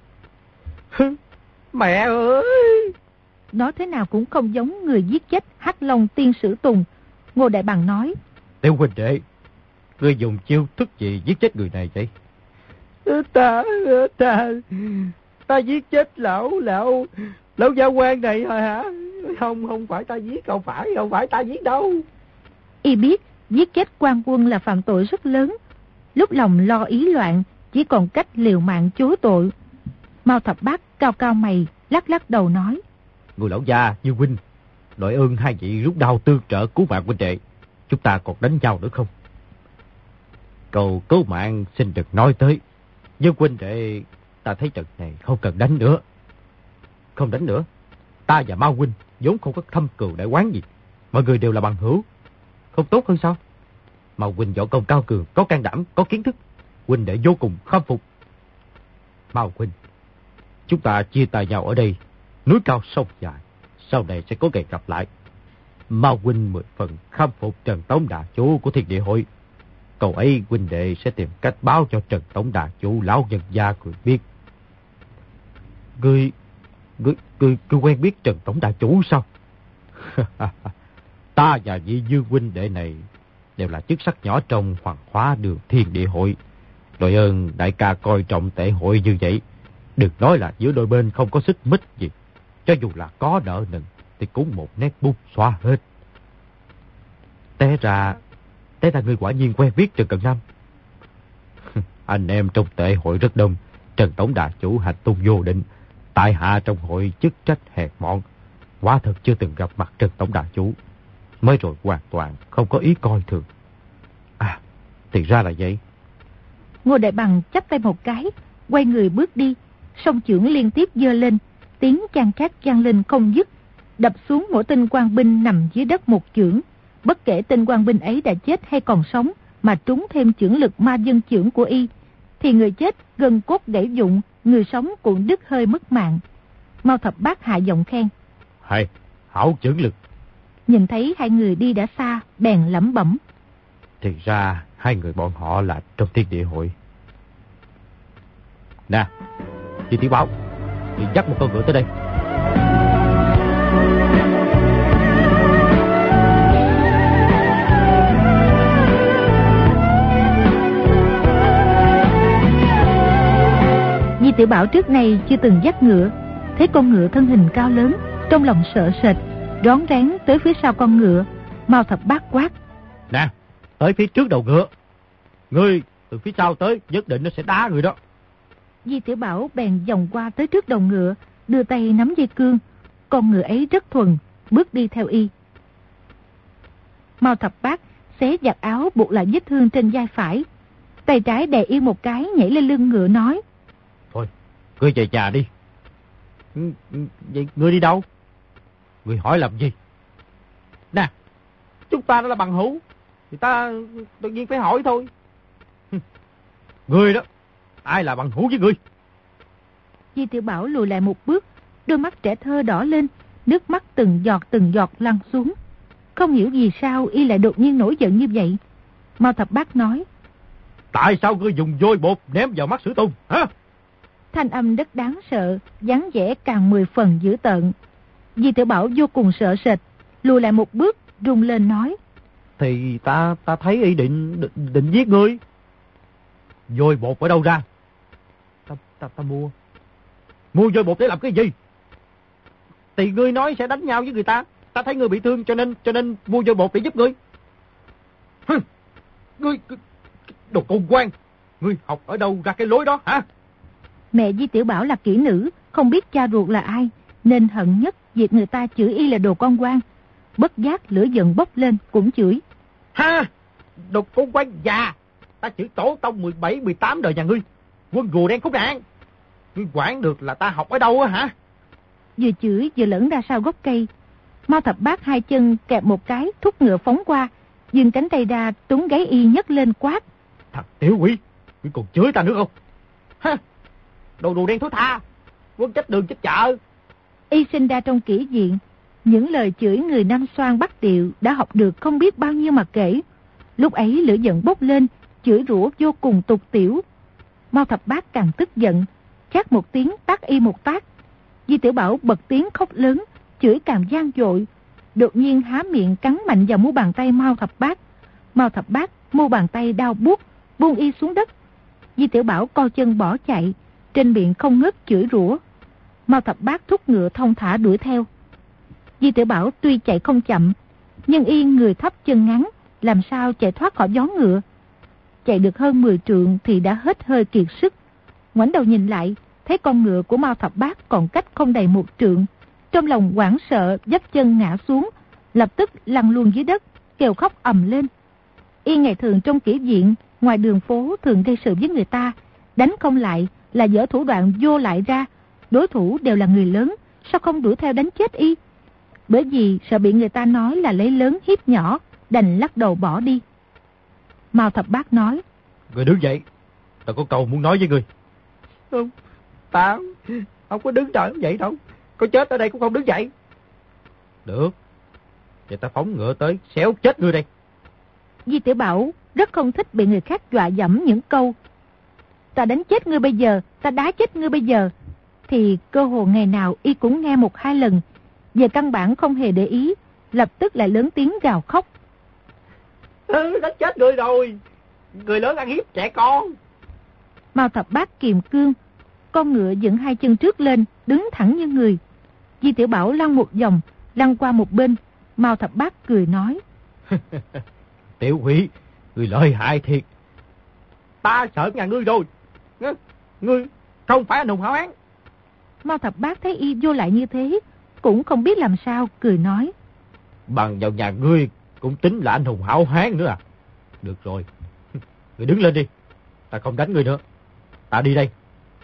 Mẹ ơi! Nói thế nào cũng không giống người giết chết Hắc Long Tiên Sử Tùng. Ngô Đại Bằng nói: Tiểu huynh đệ, ngươi dùng chiêu thức gì giết chết người này vậy? Ta, ta, ta giết chết lão, lão, lão gia quan này thôi hả? Không, không phải ta giết, không phải, không phải ta giết đâu. Y biết giết chết quan quân là phạm tội rất lớn, lúc lòng lo ý loạn, chỉ còn cách liều mạng chối tội. Mao Thập Bát cao cao mày, lắc lắc đầu nói: Người lão gia, Như huynh, đội ơn hai vị rút đao tương trợ cứu mạng huynh đệ, chúng ta còn đánh nhau nữa không? Cầu cứu mạng xin được nói tới, nhưng huynh đệ, ta thấy trận này không cần đánh nữa. Không đánh nữa? Ta và Mao huynh vốn không có thâm cừu đại oán gì, mọi người đều là bằng hữu, không tốt hơn sao? Mao huynh võ công cao cường, có can đảm, có kiến thức, huynh đệ vô cùng khâm phục. Mao huynh, chúng ta chia tay nhau ở đây, núi cao sông dài, sau này sẽ có ngày gặp lại. Mao huynh mười phần khâm phục Trần Tống Đà Chủ của Thiên Địa Hội, cậu ấy huynh đệ sẽ tìm cách báo cho Trần Tống Đà Chủ lão nhân gia người biết. Ngươi, ngươi, ngươi, ngươi quen biết Trần Tống Đà Chủ sao? Ta và vị Dương huynh đệ này đều là chức sắc nhỏ trong Hoàng Hóa Đường Thiên Địa Hội. Đội ơn đại ca coi trọng tệ hội như vậy, đừng nói là giữa đôi bên không có xích mích gì, cho dù là có nợ nần thì cũng một nét bút xóa hết. Té ra, té ra ngươi quả nhiên quen biết Trần Cận Nam. Anh em trong tệ hội rất đông, Trần Tổng Đà Chủ hành tung vô định, tại hạ trong hội chức trách hèn mọn, quả thật chưa từng gặp mặt Trần Tổng Đà Chủ, mới rồi hoàn toàn không có ý coi thường. À, thì ra là vậy. Ngô Đại Bằng chắp tay một cái, quay người bước đi, song chưởng liên tiếp giơ lên, tiếng chan cát vang lên không dứt, đập xuống mỗi tên quan binh nằm dưới đất một chưởng. Bất kể tên quan binh ấy đã chết hay còn sống, mà trúng thêm chưởng lực ma dân chưởng của y, thì người chết gân cốt gãy vụn, người sống cũng đứt hơi mất mạng. Mao Thập Bát hạ giọng khen: Hay, hảo chưởng lực. Nhìn thấy hai người đi đã xa, bèn lẩm bẩm: Thì ra hai người bọn họ là trong Thiên Địa Hội. Nè, chị Tiểu Bảo, chị dắt một con ngựa tới đây. Di Tiểu Bảo trước nay chưa từng dắt ngựa, thấy con ngựa thân hình cao lớn, trong lòng sợ sệt, rón rén tới phía sau con ngựa. Mao Thập Bát quát: Nè, tới phía trước đầu ngựa, ngươi từ phía sau tới, nhất định nó sẽ đá người đó. Di Tiểu Bảo bèn vòng qua tới trước đầu ngựa, đưa tay nắm dây cương. Con ngựa ấy rất thuần, bước đi theo y. Mao Thập Bát xé giặt áo buộc lại vết thương trên vai phải, tay trái đè yên một cái, nhảy lên lưng ngựa nói: Thôi, ngươi về nhà đi. Vậy ngươi đi đâu? Ngươi hỏi làm gì? Nè, chúng ta đã là bằng hữu, thì ta tự nhiên phải hỏi thôi. Ngươi đó, ai là bằng hữu với ngươi? Di Tiểu Bảo lùi lại một bước, đôi mắt trẻ thơ đỏ lên, nước mắt từng giọt từng giọt lăn xuống. Không hiểu vì sao y lại đột nhiên nổi giận như vậy. Mao Thập Bát nói: Tại sao ngươi dùng vôi bột ném vào mắt Sử Tùng, hả? Thanh âm rất đáng sợ, dáng vẻ càng mười phần dữ tợn. Di Tiểu Bảo vô cùng sợ sệt, lùi lại một bước, rung lên nói: thì ta ta thấy y định, định định giết ngươi. Vôi bột ở đâu ra? Ta ta ta mua. Mua vôi bột để làm cái gì? Thì ngươi nói sẽ đánh nhau với người ta, ta thấy ngươi bị thương cho nên cho nên mua vôi bột để giúp ngươi. Hừ, ngươi đồ con quan, ngươi học ở đâu ra cái lối đó hả? Mẹ Di Tiểu Bảo là kỹ nữ, không biết cha ruột là ai, nên hận nhất việc người ta chửi y là đồ con quan. Bất giác lửa giận bốc lên cũng chửi. Ha! Đồ con quan già! Ta chửi tổ tông mười bảy mười tám đời nhà ngươi, quân rùa đen khốn nạn. Ngươi quản được là ta học ở đâu á hả? Vừa chửi vừa lẫn ra sau gốc cây. Mao Thập Bát hai chân kẹp một cái, thúc ngựa phóng qua, dừng cánh tay ra túm gáy y nhấc lên quát. Thằng tiểu quỷ, ngươi còn chửi ta nữa không? Ha! Đồ rùa đen thối tha, quân chết đường chết chợ. Y sinh ra trong kỹ viện, những lời chửi người Nam Xoan Bắc Tiệu đã học được không biết bao nhiêu mà kể. Lúc ấy lửa giận bốc lên, chửi rủa vô cùng tục tiểu. Mao Thập Bát càng tức giận, chát một tiếng tát y một tát. Di Tiểu Bảo bật tiếng khóc lớn, chửi càng gian dội. Đột nhiên há miệng cắn mạnh vào mu bàn tay Mao Thập Bát. Mao Thập Bát mu bàn tay đau buốt, buông y xuống đất. Di Tiểu Bảo co chân bỏ chạy, trên miệng không ngớt chửi rủa. Mao Thập Bát thúc ngựa thông thả đuổi theo. Di Tiểu Bảo tuy chạy không chậm, nhưng y người thấp chân ngắn, làm sao chạy thoát khỏi gió ngựa. Chạy được hơn mười trượng thì đã hết hơi kiệt sức. Ngoảnh đầu nhìn lại, thấy con ngựa của Mao Thập Bát còn cách không đầy một trượng. Trong lòng hoảng sợ, dấp chân ngã xuống, lập tức lăn luôn dưới đất, kêu khóc ầm lên. Y ngày thường trong kỹ viện, ngoài đường phố thường gây sự với người ta, đánh không lại là dở thủ đoạn vô lại ra. Đối thủ đều là người lớn, sao không đuổi theo đánh chết y? Bởi vì sợ bị người ta nói là lấy lớn hiếp nhỏ, đành lắc đầu bỏ đi. Mao Thập Bát nói. Người đứng dậy, ta có câu muốn nói với người. Không, ta không có đứng trời không vậy đâu. Có chết ở đây cũng không đứng dậy. Được, vậy ta phóng ngựa tới, xéo chết ngươi đây. Di Tiểu Bảo rất không thích bị người khác dọa dẫm những câu ta đánh chết ngươi bây giờ, ta đá chết ngươi bây giờ. Thì cơ hồ ngày nào y cũng nghe một hai lần. Về căn bản không hề để ý, lập tức lại lớn tiếng gào khóc. Ừ, đánh chết người rồi. Người lớn ăn hiếp trẻ con. Mao Thập Bát kiềm cương, con ngựa dựng hai chân trước lên, đứng thẳng như người. Di Tiểu Bảo lăn một vòng, lăn qua một bên. Mao Thập Bát cười nói. Tiểu quỷ, người lợi hại thiệt. Ta sợ nhà ngươi rồi. Ngươi không phải anh hùng hảo hán. Mao Thập Bát thấy y vô lại như thế, cũng không biết làm sao, cười nói. Bằng vào nhà ngươi cũng tính là anh hùng hảo hán nữa à? Được rồi, người đứng lên đi, ta không đánh ngươi nữa, ta đi đây.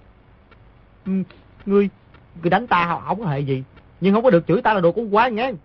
Ừ, ngươi, ngươi đánh ta không có hề gì, nhưng không có được chửi ta là đồ con quá nghe.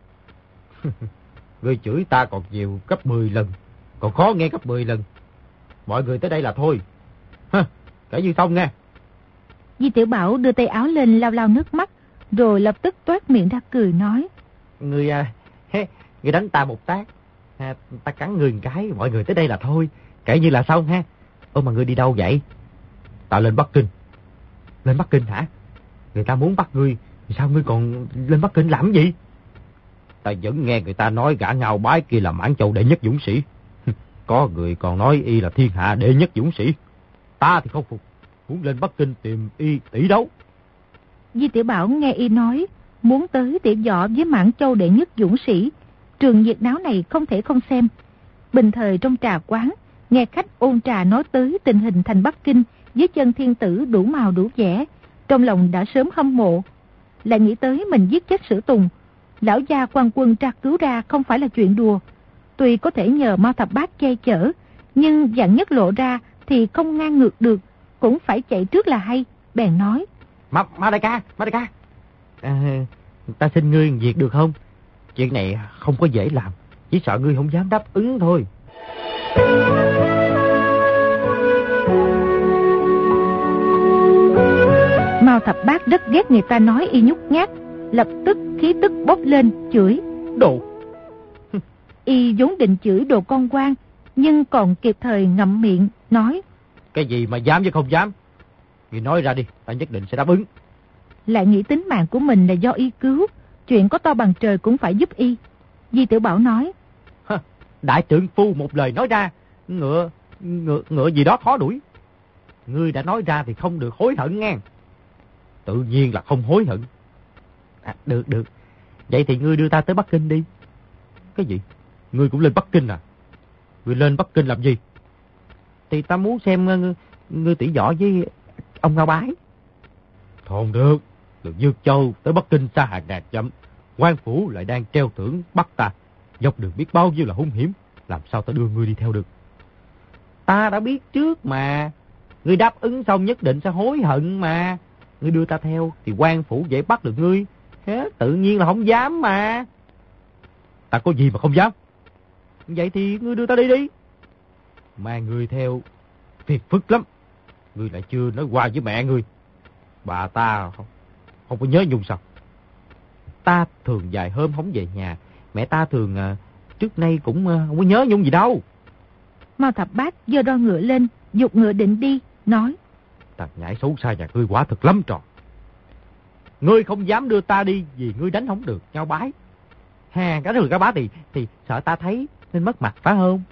Ngươi chửi ta còn nhiều gấp mười lần, còn khó nghe gấp mười lần. Mọi người tới đây là thôi. Hả, kể như xong nghe. Di Tiểu Bảo đưa tay áo lên lau lau nước mắt, rồi lập tức toét miệng ra cười nói. Ngươi à, ngươi đánh ta một tát, à, ta cắn ngươi một cái, mọi người tới đây là thôi. Kể như là xong ha. Ơ mà ngươi đi đâu vậy? Ta lên Bắc Kinh. Lên Bắc Kinh hả? Người ta muốn bắt ngươi, sao ngươi còn lên Bắc Kinh làm gì? Ta vẫn nghe người ta nói gã Ngao Bái kia là Mãn Châu đệ nhất dũng sĩ. Có người còn nói y là thiên hạ đệ nhất dũng sĩ. Ta thì không phục, muốn lên Bắc Kinh tìm y tỷ đấu. Di Tiểu Bảo nghe y nói muốn tới tỉ võ với Mãn Châu đệ nhất dũng sĩ, trường nhiệt náo này không thể không xem. Bình thời trong trà quán, nghe khách ôn trà nói tới tình hình thành Bắc Kinh với chân thiên tử đủ màu đủ vẻ, trong lòng đã sớm hâm mộ. Lại nghĩ tới mình giết chết Sử Tùng, lão gia quan quân tra cứu ra không phải là chuyện đùa. Tuy có thể nhờ Mao Thập Bát che chở, nhưng dạng nhất lộ ra thì không ngang ngược được, cũng phải chạy trước là hay. Bèn nói. Ma, ma đại ca, ma đại ca, à, ta xin ngươi việc được không? Chuyện này không có dễ làm, chỉ sợ ngươi không dám đáp ứng thôi. Mao Thập Bát rất ghét người ta nói y nhút nhát, lập tức khí tức bốc lên chửi. Đồ! Y vốn định chửi đồ con quan, nhưng còn kịp thời ngậm miệng nói. Cái gì mà dám chứ không dám? Ngươi nói ra đi, ta nhất định sẽ đáp ứng. Lại nghĩ tính mạng của mình là do y cứu, chuyện có to bằng trời cũng phải giúp y. Di Tiểu Bảo nói. đại trượng phu một lời nói ra, ngựa, ngựa, ngựa gì đó khó đuổi. Ngươi đã nói ra thì không được hối hận nghe. Tự nhiên là không hối hận. À, được, được. Vậy thì ngươi đưa ta tới Bắc Kinh đi. Cái gì? Ngươi cũng lên Bắc Kinh à? Ngươi lên Bắc Kinh làm gì? Thì ta muốn xem ngươi, ngươi tỉ võ với ông Ngao Bái. Không được. Từ Dương Châu tới Bắc Kinh xa hàng ngàn dặm, quan phủ lại đang treo thưởng bắt ta. Dọc đường biết bao nhiêu là hung hiểm, làm sao ta đưa ngươi đi theo được? Ta đã biết trước mà. Ngươi đáp ứng xong nhất định sẽ hối hận mà. Ngươi đưa ta theo thì quan phủ dễ bắt được ngươi. Thế tự nhiên là không dám mà. Ta có gì mà không dám? Vậy thì ngươi đưa ta đi đi. Mà ngươi theo phiền phức lắm. Ngươi lại chưa nói qua với mẹ ngươi. Bà ta không, không có nhớ nhung sao? Ta thường vài hôm không về nhà. Mẹ ta thường à, trước nay cũng à, không có nhớ nhung gì đâu. Mao Thập Bát giơ đôi ngựa lên, giục ngựa định đi, nói: Thằng nhãi xấu xa nhà ngươi quả thật lắm trò. Ngươi không dám đưa ta đi vì ngươi đánh không được Ngao Bái. Hà, cái được Ngao Bái thì, thì sợ ta thấy nên mất mặt phải không?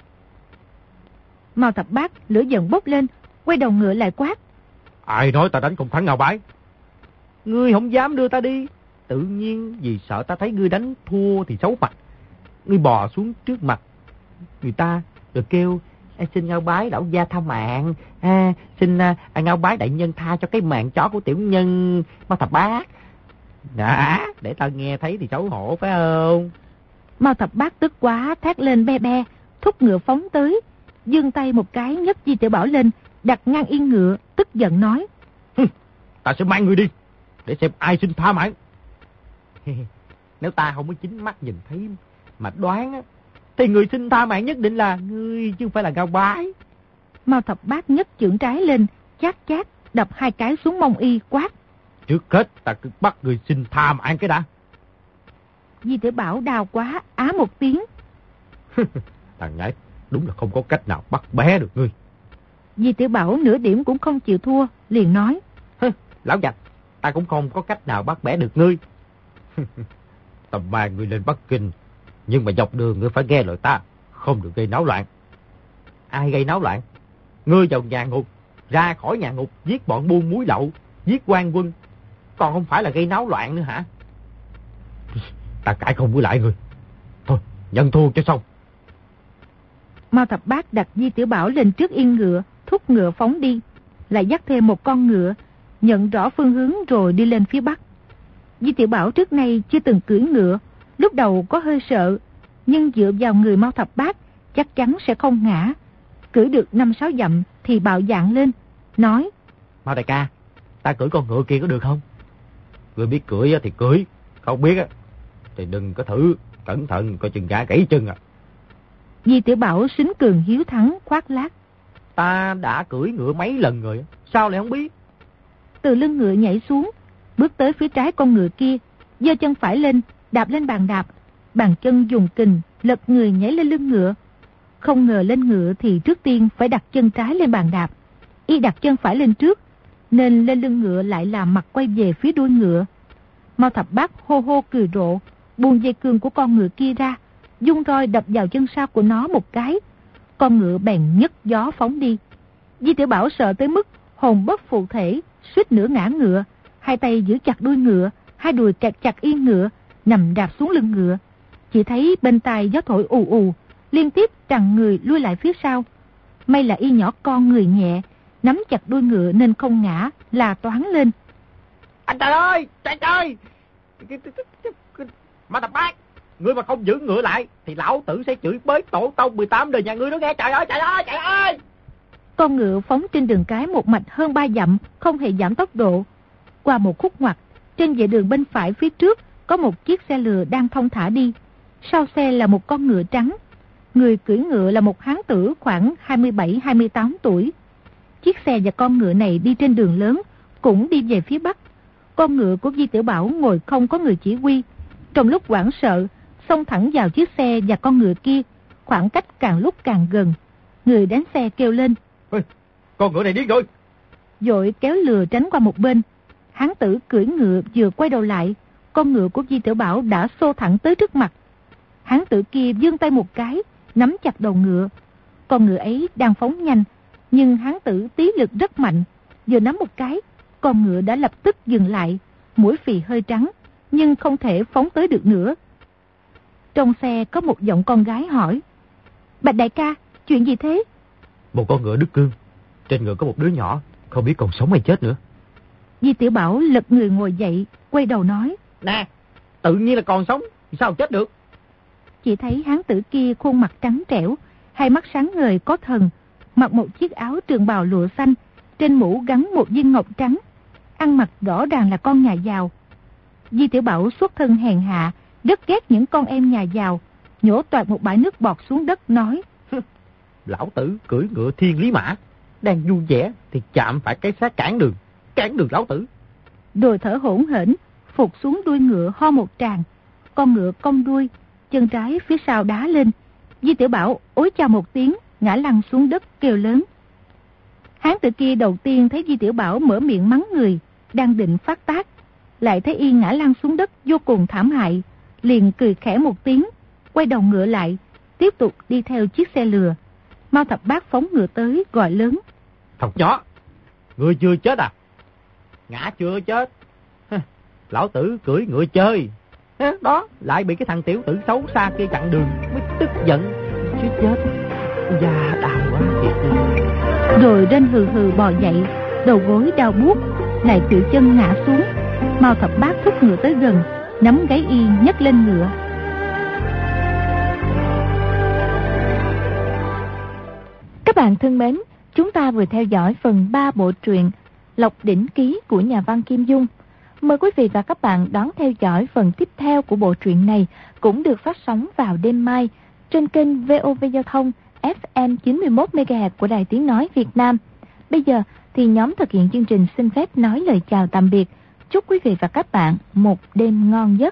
Mao Thập Bát lửa giận bốc lên, quay đầu ngựa lại quát: Ai nói ta đánh không thắng Ngao Bái? Ngươi không dám đưa ta đi. Tự nhiên vì sợ ta thấy ngươi đánh thua thì xấu mặt. Ngươi bò xuống trước mặt người ta rồi kêu: Xin Ngao Bái lão gia tha mạng, à, xin à, Ngao Bái đại nhân tha cho cái mạng chó của tiểu nhân Mao Thập Bát. Đã, để ta nghe thấy thì xấu hổ phải không? Mao Thập Bát tức quá thét lên be be, thúc ngựa phóng tới, giương tay một cái nhấc Di Tiểu Bảo lên, đặt ngang yên ngựa, tức giận nói: Ta sẽ mang người đi, để xem ai xin tha mạng. Nếu ta không có chính mắt nhìn thấy mà đoán á, thì người xin tha mạng nhất định là ngươi chứ không phải là Ngao Bái. Mao Thập Bát nhấc chưởng trái lên, chát chát đập hai cái xuống mông y, quát: Trước hết ta cứ bắt người xin tha mạng cái đã. Di Tiểu Bảo đau quá, á một tiếng. Thằng nhãi đúng là không có cách nào bắt bé được ngươi. Di Tiểu Bảo nửa điểm cũng không chịu thua, liền nói: Lão giặc, ta cũng không có cách nào bắt bẻ được ngươi. Ta mang ngươi lên Bắc Kinh, nhưng mà dọc đường ngươi phải nghe lời ta, không được gây náo loạn. Ai gây náo loạn? Ngươi vào nhà ngục, ra khỏi nhà ngục giết bọn buôn muối lậu, giết quan quân, còn không phải là gây náo loạn nữa hả? Ta cãi không với lại ngươi. Thôi, nhận thua cho xong. Mao Thập Bát đặt Di Tiểu Bảo lên trước yên ngựa, thúc ngựa phóng đi, lại dắt thêm một con ngựa, nhận rõ phương hướng rồi đi lên phía bắc. Di Tiểu Bảo trước nay chưa từng cưỡi ngựa, lúc đầu có hơi sợ, nhưng dựa vào người Mao Thập Bát chắc chắn sẽ không ngã. Cưỡi được năm sáu dặm thì bạo dạn lên, nói: Mao đại ca, ta cưỡi con ngựa kia có được không? Ngươi biết cưỡi thì cưỡi, không biết thì đừng có thử, cẩn thận coi chừng gã gãy chân à. Di Tiểu Bảo xính cường hiếu thắng, khoác lác: Ta đã cưỡi ngựa mấy lần rồi, sao lại không biết? Từ lưng ngựa nhảy xuống, bước tới phía trái con ngựa kia, giơ chân phải lên, đạp lên bàn đạp, bàn chân dùng kình, lật người nhảy lên lưng ngựa. Không ngờ lên ngựa thì trước tiên phải đặt chân trái lên bàn đạp, y đặt chân phải lên trước, nên lên lưng ngựa lại làm mặt quay về phía đuôi ngựa. Mao Thập Bát hô hô cười rộ, buông dây cương của con ngựa kia ra, dung roi đập vào chân sau của nó một cái, con ngựa bèn nhấc gió phóng đi. Di Tiểu Bảo sợ tới mức hồn bất phụ thể, suýt nửa ngã ngựa, hai tay giữ chặt đuôi ngựa, hai đùi kẹt chặt yên ngựa, nằm đạp xuống lưng ngựa. Chỉ thấy bên tai gió thổi ù ù, liên tiếp trằn người lui lại phía sau. May là y nhỏ con người nhẹ, nắm chặt đuôi ngựa nên không ngã, là toán lên: Anh trời ơi, trời ơi! Mao Thập Bát, ngươi mà không giữ ngựa lại thì lão tử sẽ chửi bới tổ tông mười tám đời nhà ngươi đó nghe. Trời ơi, trời ơi, trời ơi! Con ngựa phóng trên đường cái một mạch hơn ba dặm, không hề giảm tốc độ. Qua một khúc ngoặt, trên vệ đường bên phải phía trước có một chiếc xe lừa đang thong thả đi. Sau xe là một con ngựa trắng. Người cưỡi ngựa là một hán tử khoảng hai mươi bảy hai mươi tám tuổi. Chiếc xe và con ngựa này đi trên đường lớn, cũng đi về phía bắc. Con ngựa của Di Tiểu Bảo ngồi không có người chỉ huy. Trong lúc hoảng sợ, xông thẳng vào chiếc xe và con ngựa kia, khoảng cách càng lúc càng gần. Người đánh xe kêu lên: Ê, con ngựa này điên rồi! Vội kéo lừa tránh qua một bên. Hán tử cưỡi ngựa vừa quay đầu lại, con ngựa của Di Tiểu Bảo đã xô thẳng tới trước mặt. Hán tử kia giương tay một cái, nắm chặt đầu ngựa. Con ngựa ấy đang phóng nhanh, nhưng hán tử tí lực rất mạnh, vừa nắm một cái, con ngựa đã lập tức dừng lại, mũi phì hơi trắng, nhưng không thể phóng tới được nữa. Trong xe có một giọng con gái hỏi: Bạch đại ca, chuyện gì thế? Một con ngựa đứt cương, trên ngựa có một đứa nhỏ, không biết còn sống hay chết nữa. Di Tiểu Bảo lật người ngồi dậy, quay đầu nói: Nè, tự nhiên là còn sống, sao chết được? Chỉ thấy hán tử kia khuôn mặt trắng trẻo, hai mắt sáng ngời có thần, mặc một chiếc áo trường bào lụa xanh, trên mũ gắn một viên ngọc trắng, ăn mặc rõ ràng là con nhà giàu. Di Tiểu Bảo xuất thân hèn hạ, rất ghét những con em nhà giàu, nhổ toạc một bãi nước bọt xuống đất nói: Lão tử cưỡi ngựa thiên lý mã, đang vui vẻ thì chạm phải cái xác cản đường, cản đường lão tử. Rồi thở hổn hển, phục xuống đuôi ngựa ho một tràng, con ngựa cong đuôi, chân trái phía sau đá lên. Di Tiểu Bảo ối chao một tiếng, ngã lăn xuống đất kêu lớn. Hán tử kia đầu tiên thấy Di Tiểu Bảo mở miệng mắng người, đang định phát tác, lại thấy y ngã lăn xuống đất vô cùng thảm hại, liền cười khẽ một tiếng, quay đầu ngựa lại, tiếp tục đi theo chiếc xe lừa. Mao Thập Bát phóng ngựa tới gọi lớn: Thằng chó, ngươi chưa chết à? Ngã chưa chết, lão tử cưỡi ngựa chơi. Đó, lại bị cái thằng tiểu tử xấu xa kia chặn đường, mới tức giận, suýt chết. Da đau quá thiệt. Rồi rên hừ hừ bò dậy, đầu gối đau buốt, lại tiểu chân ngã xuống. Mao Thập Bát thúc ngựa tới gần, nắm gáy y nhấc lên ngựa. Các bạn thân mến, chúng ta vừa theo dõi phần ba bộ truyện Lộc Đỉnh Ký của nhà văn Kim Dung. Mời quý vị và các bạn đón theo dõi phần tiếp theo của bộ truyện này, cũng được phát sóng vào đêm mai trên kênh vê o vê Giao thông ép em chín mươi mốt mê ga héc của Đài Tiếng Nói Việt Nam. Bây giờ thì nhóm thực hiện chương trình xin phép nói lời chào tạm biệt. Chúc quý vị và các bạn một đêm ngon giấc.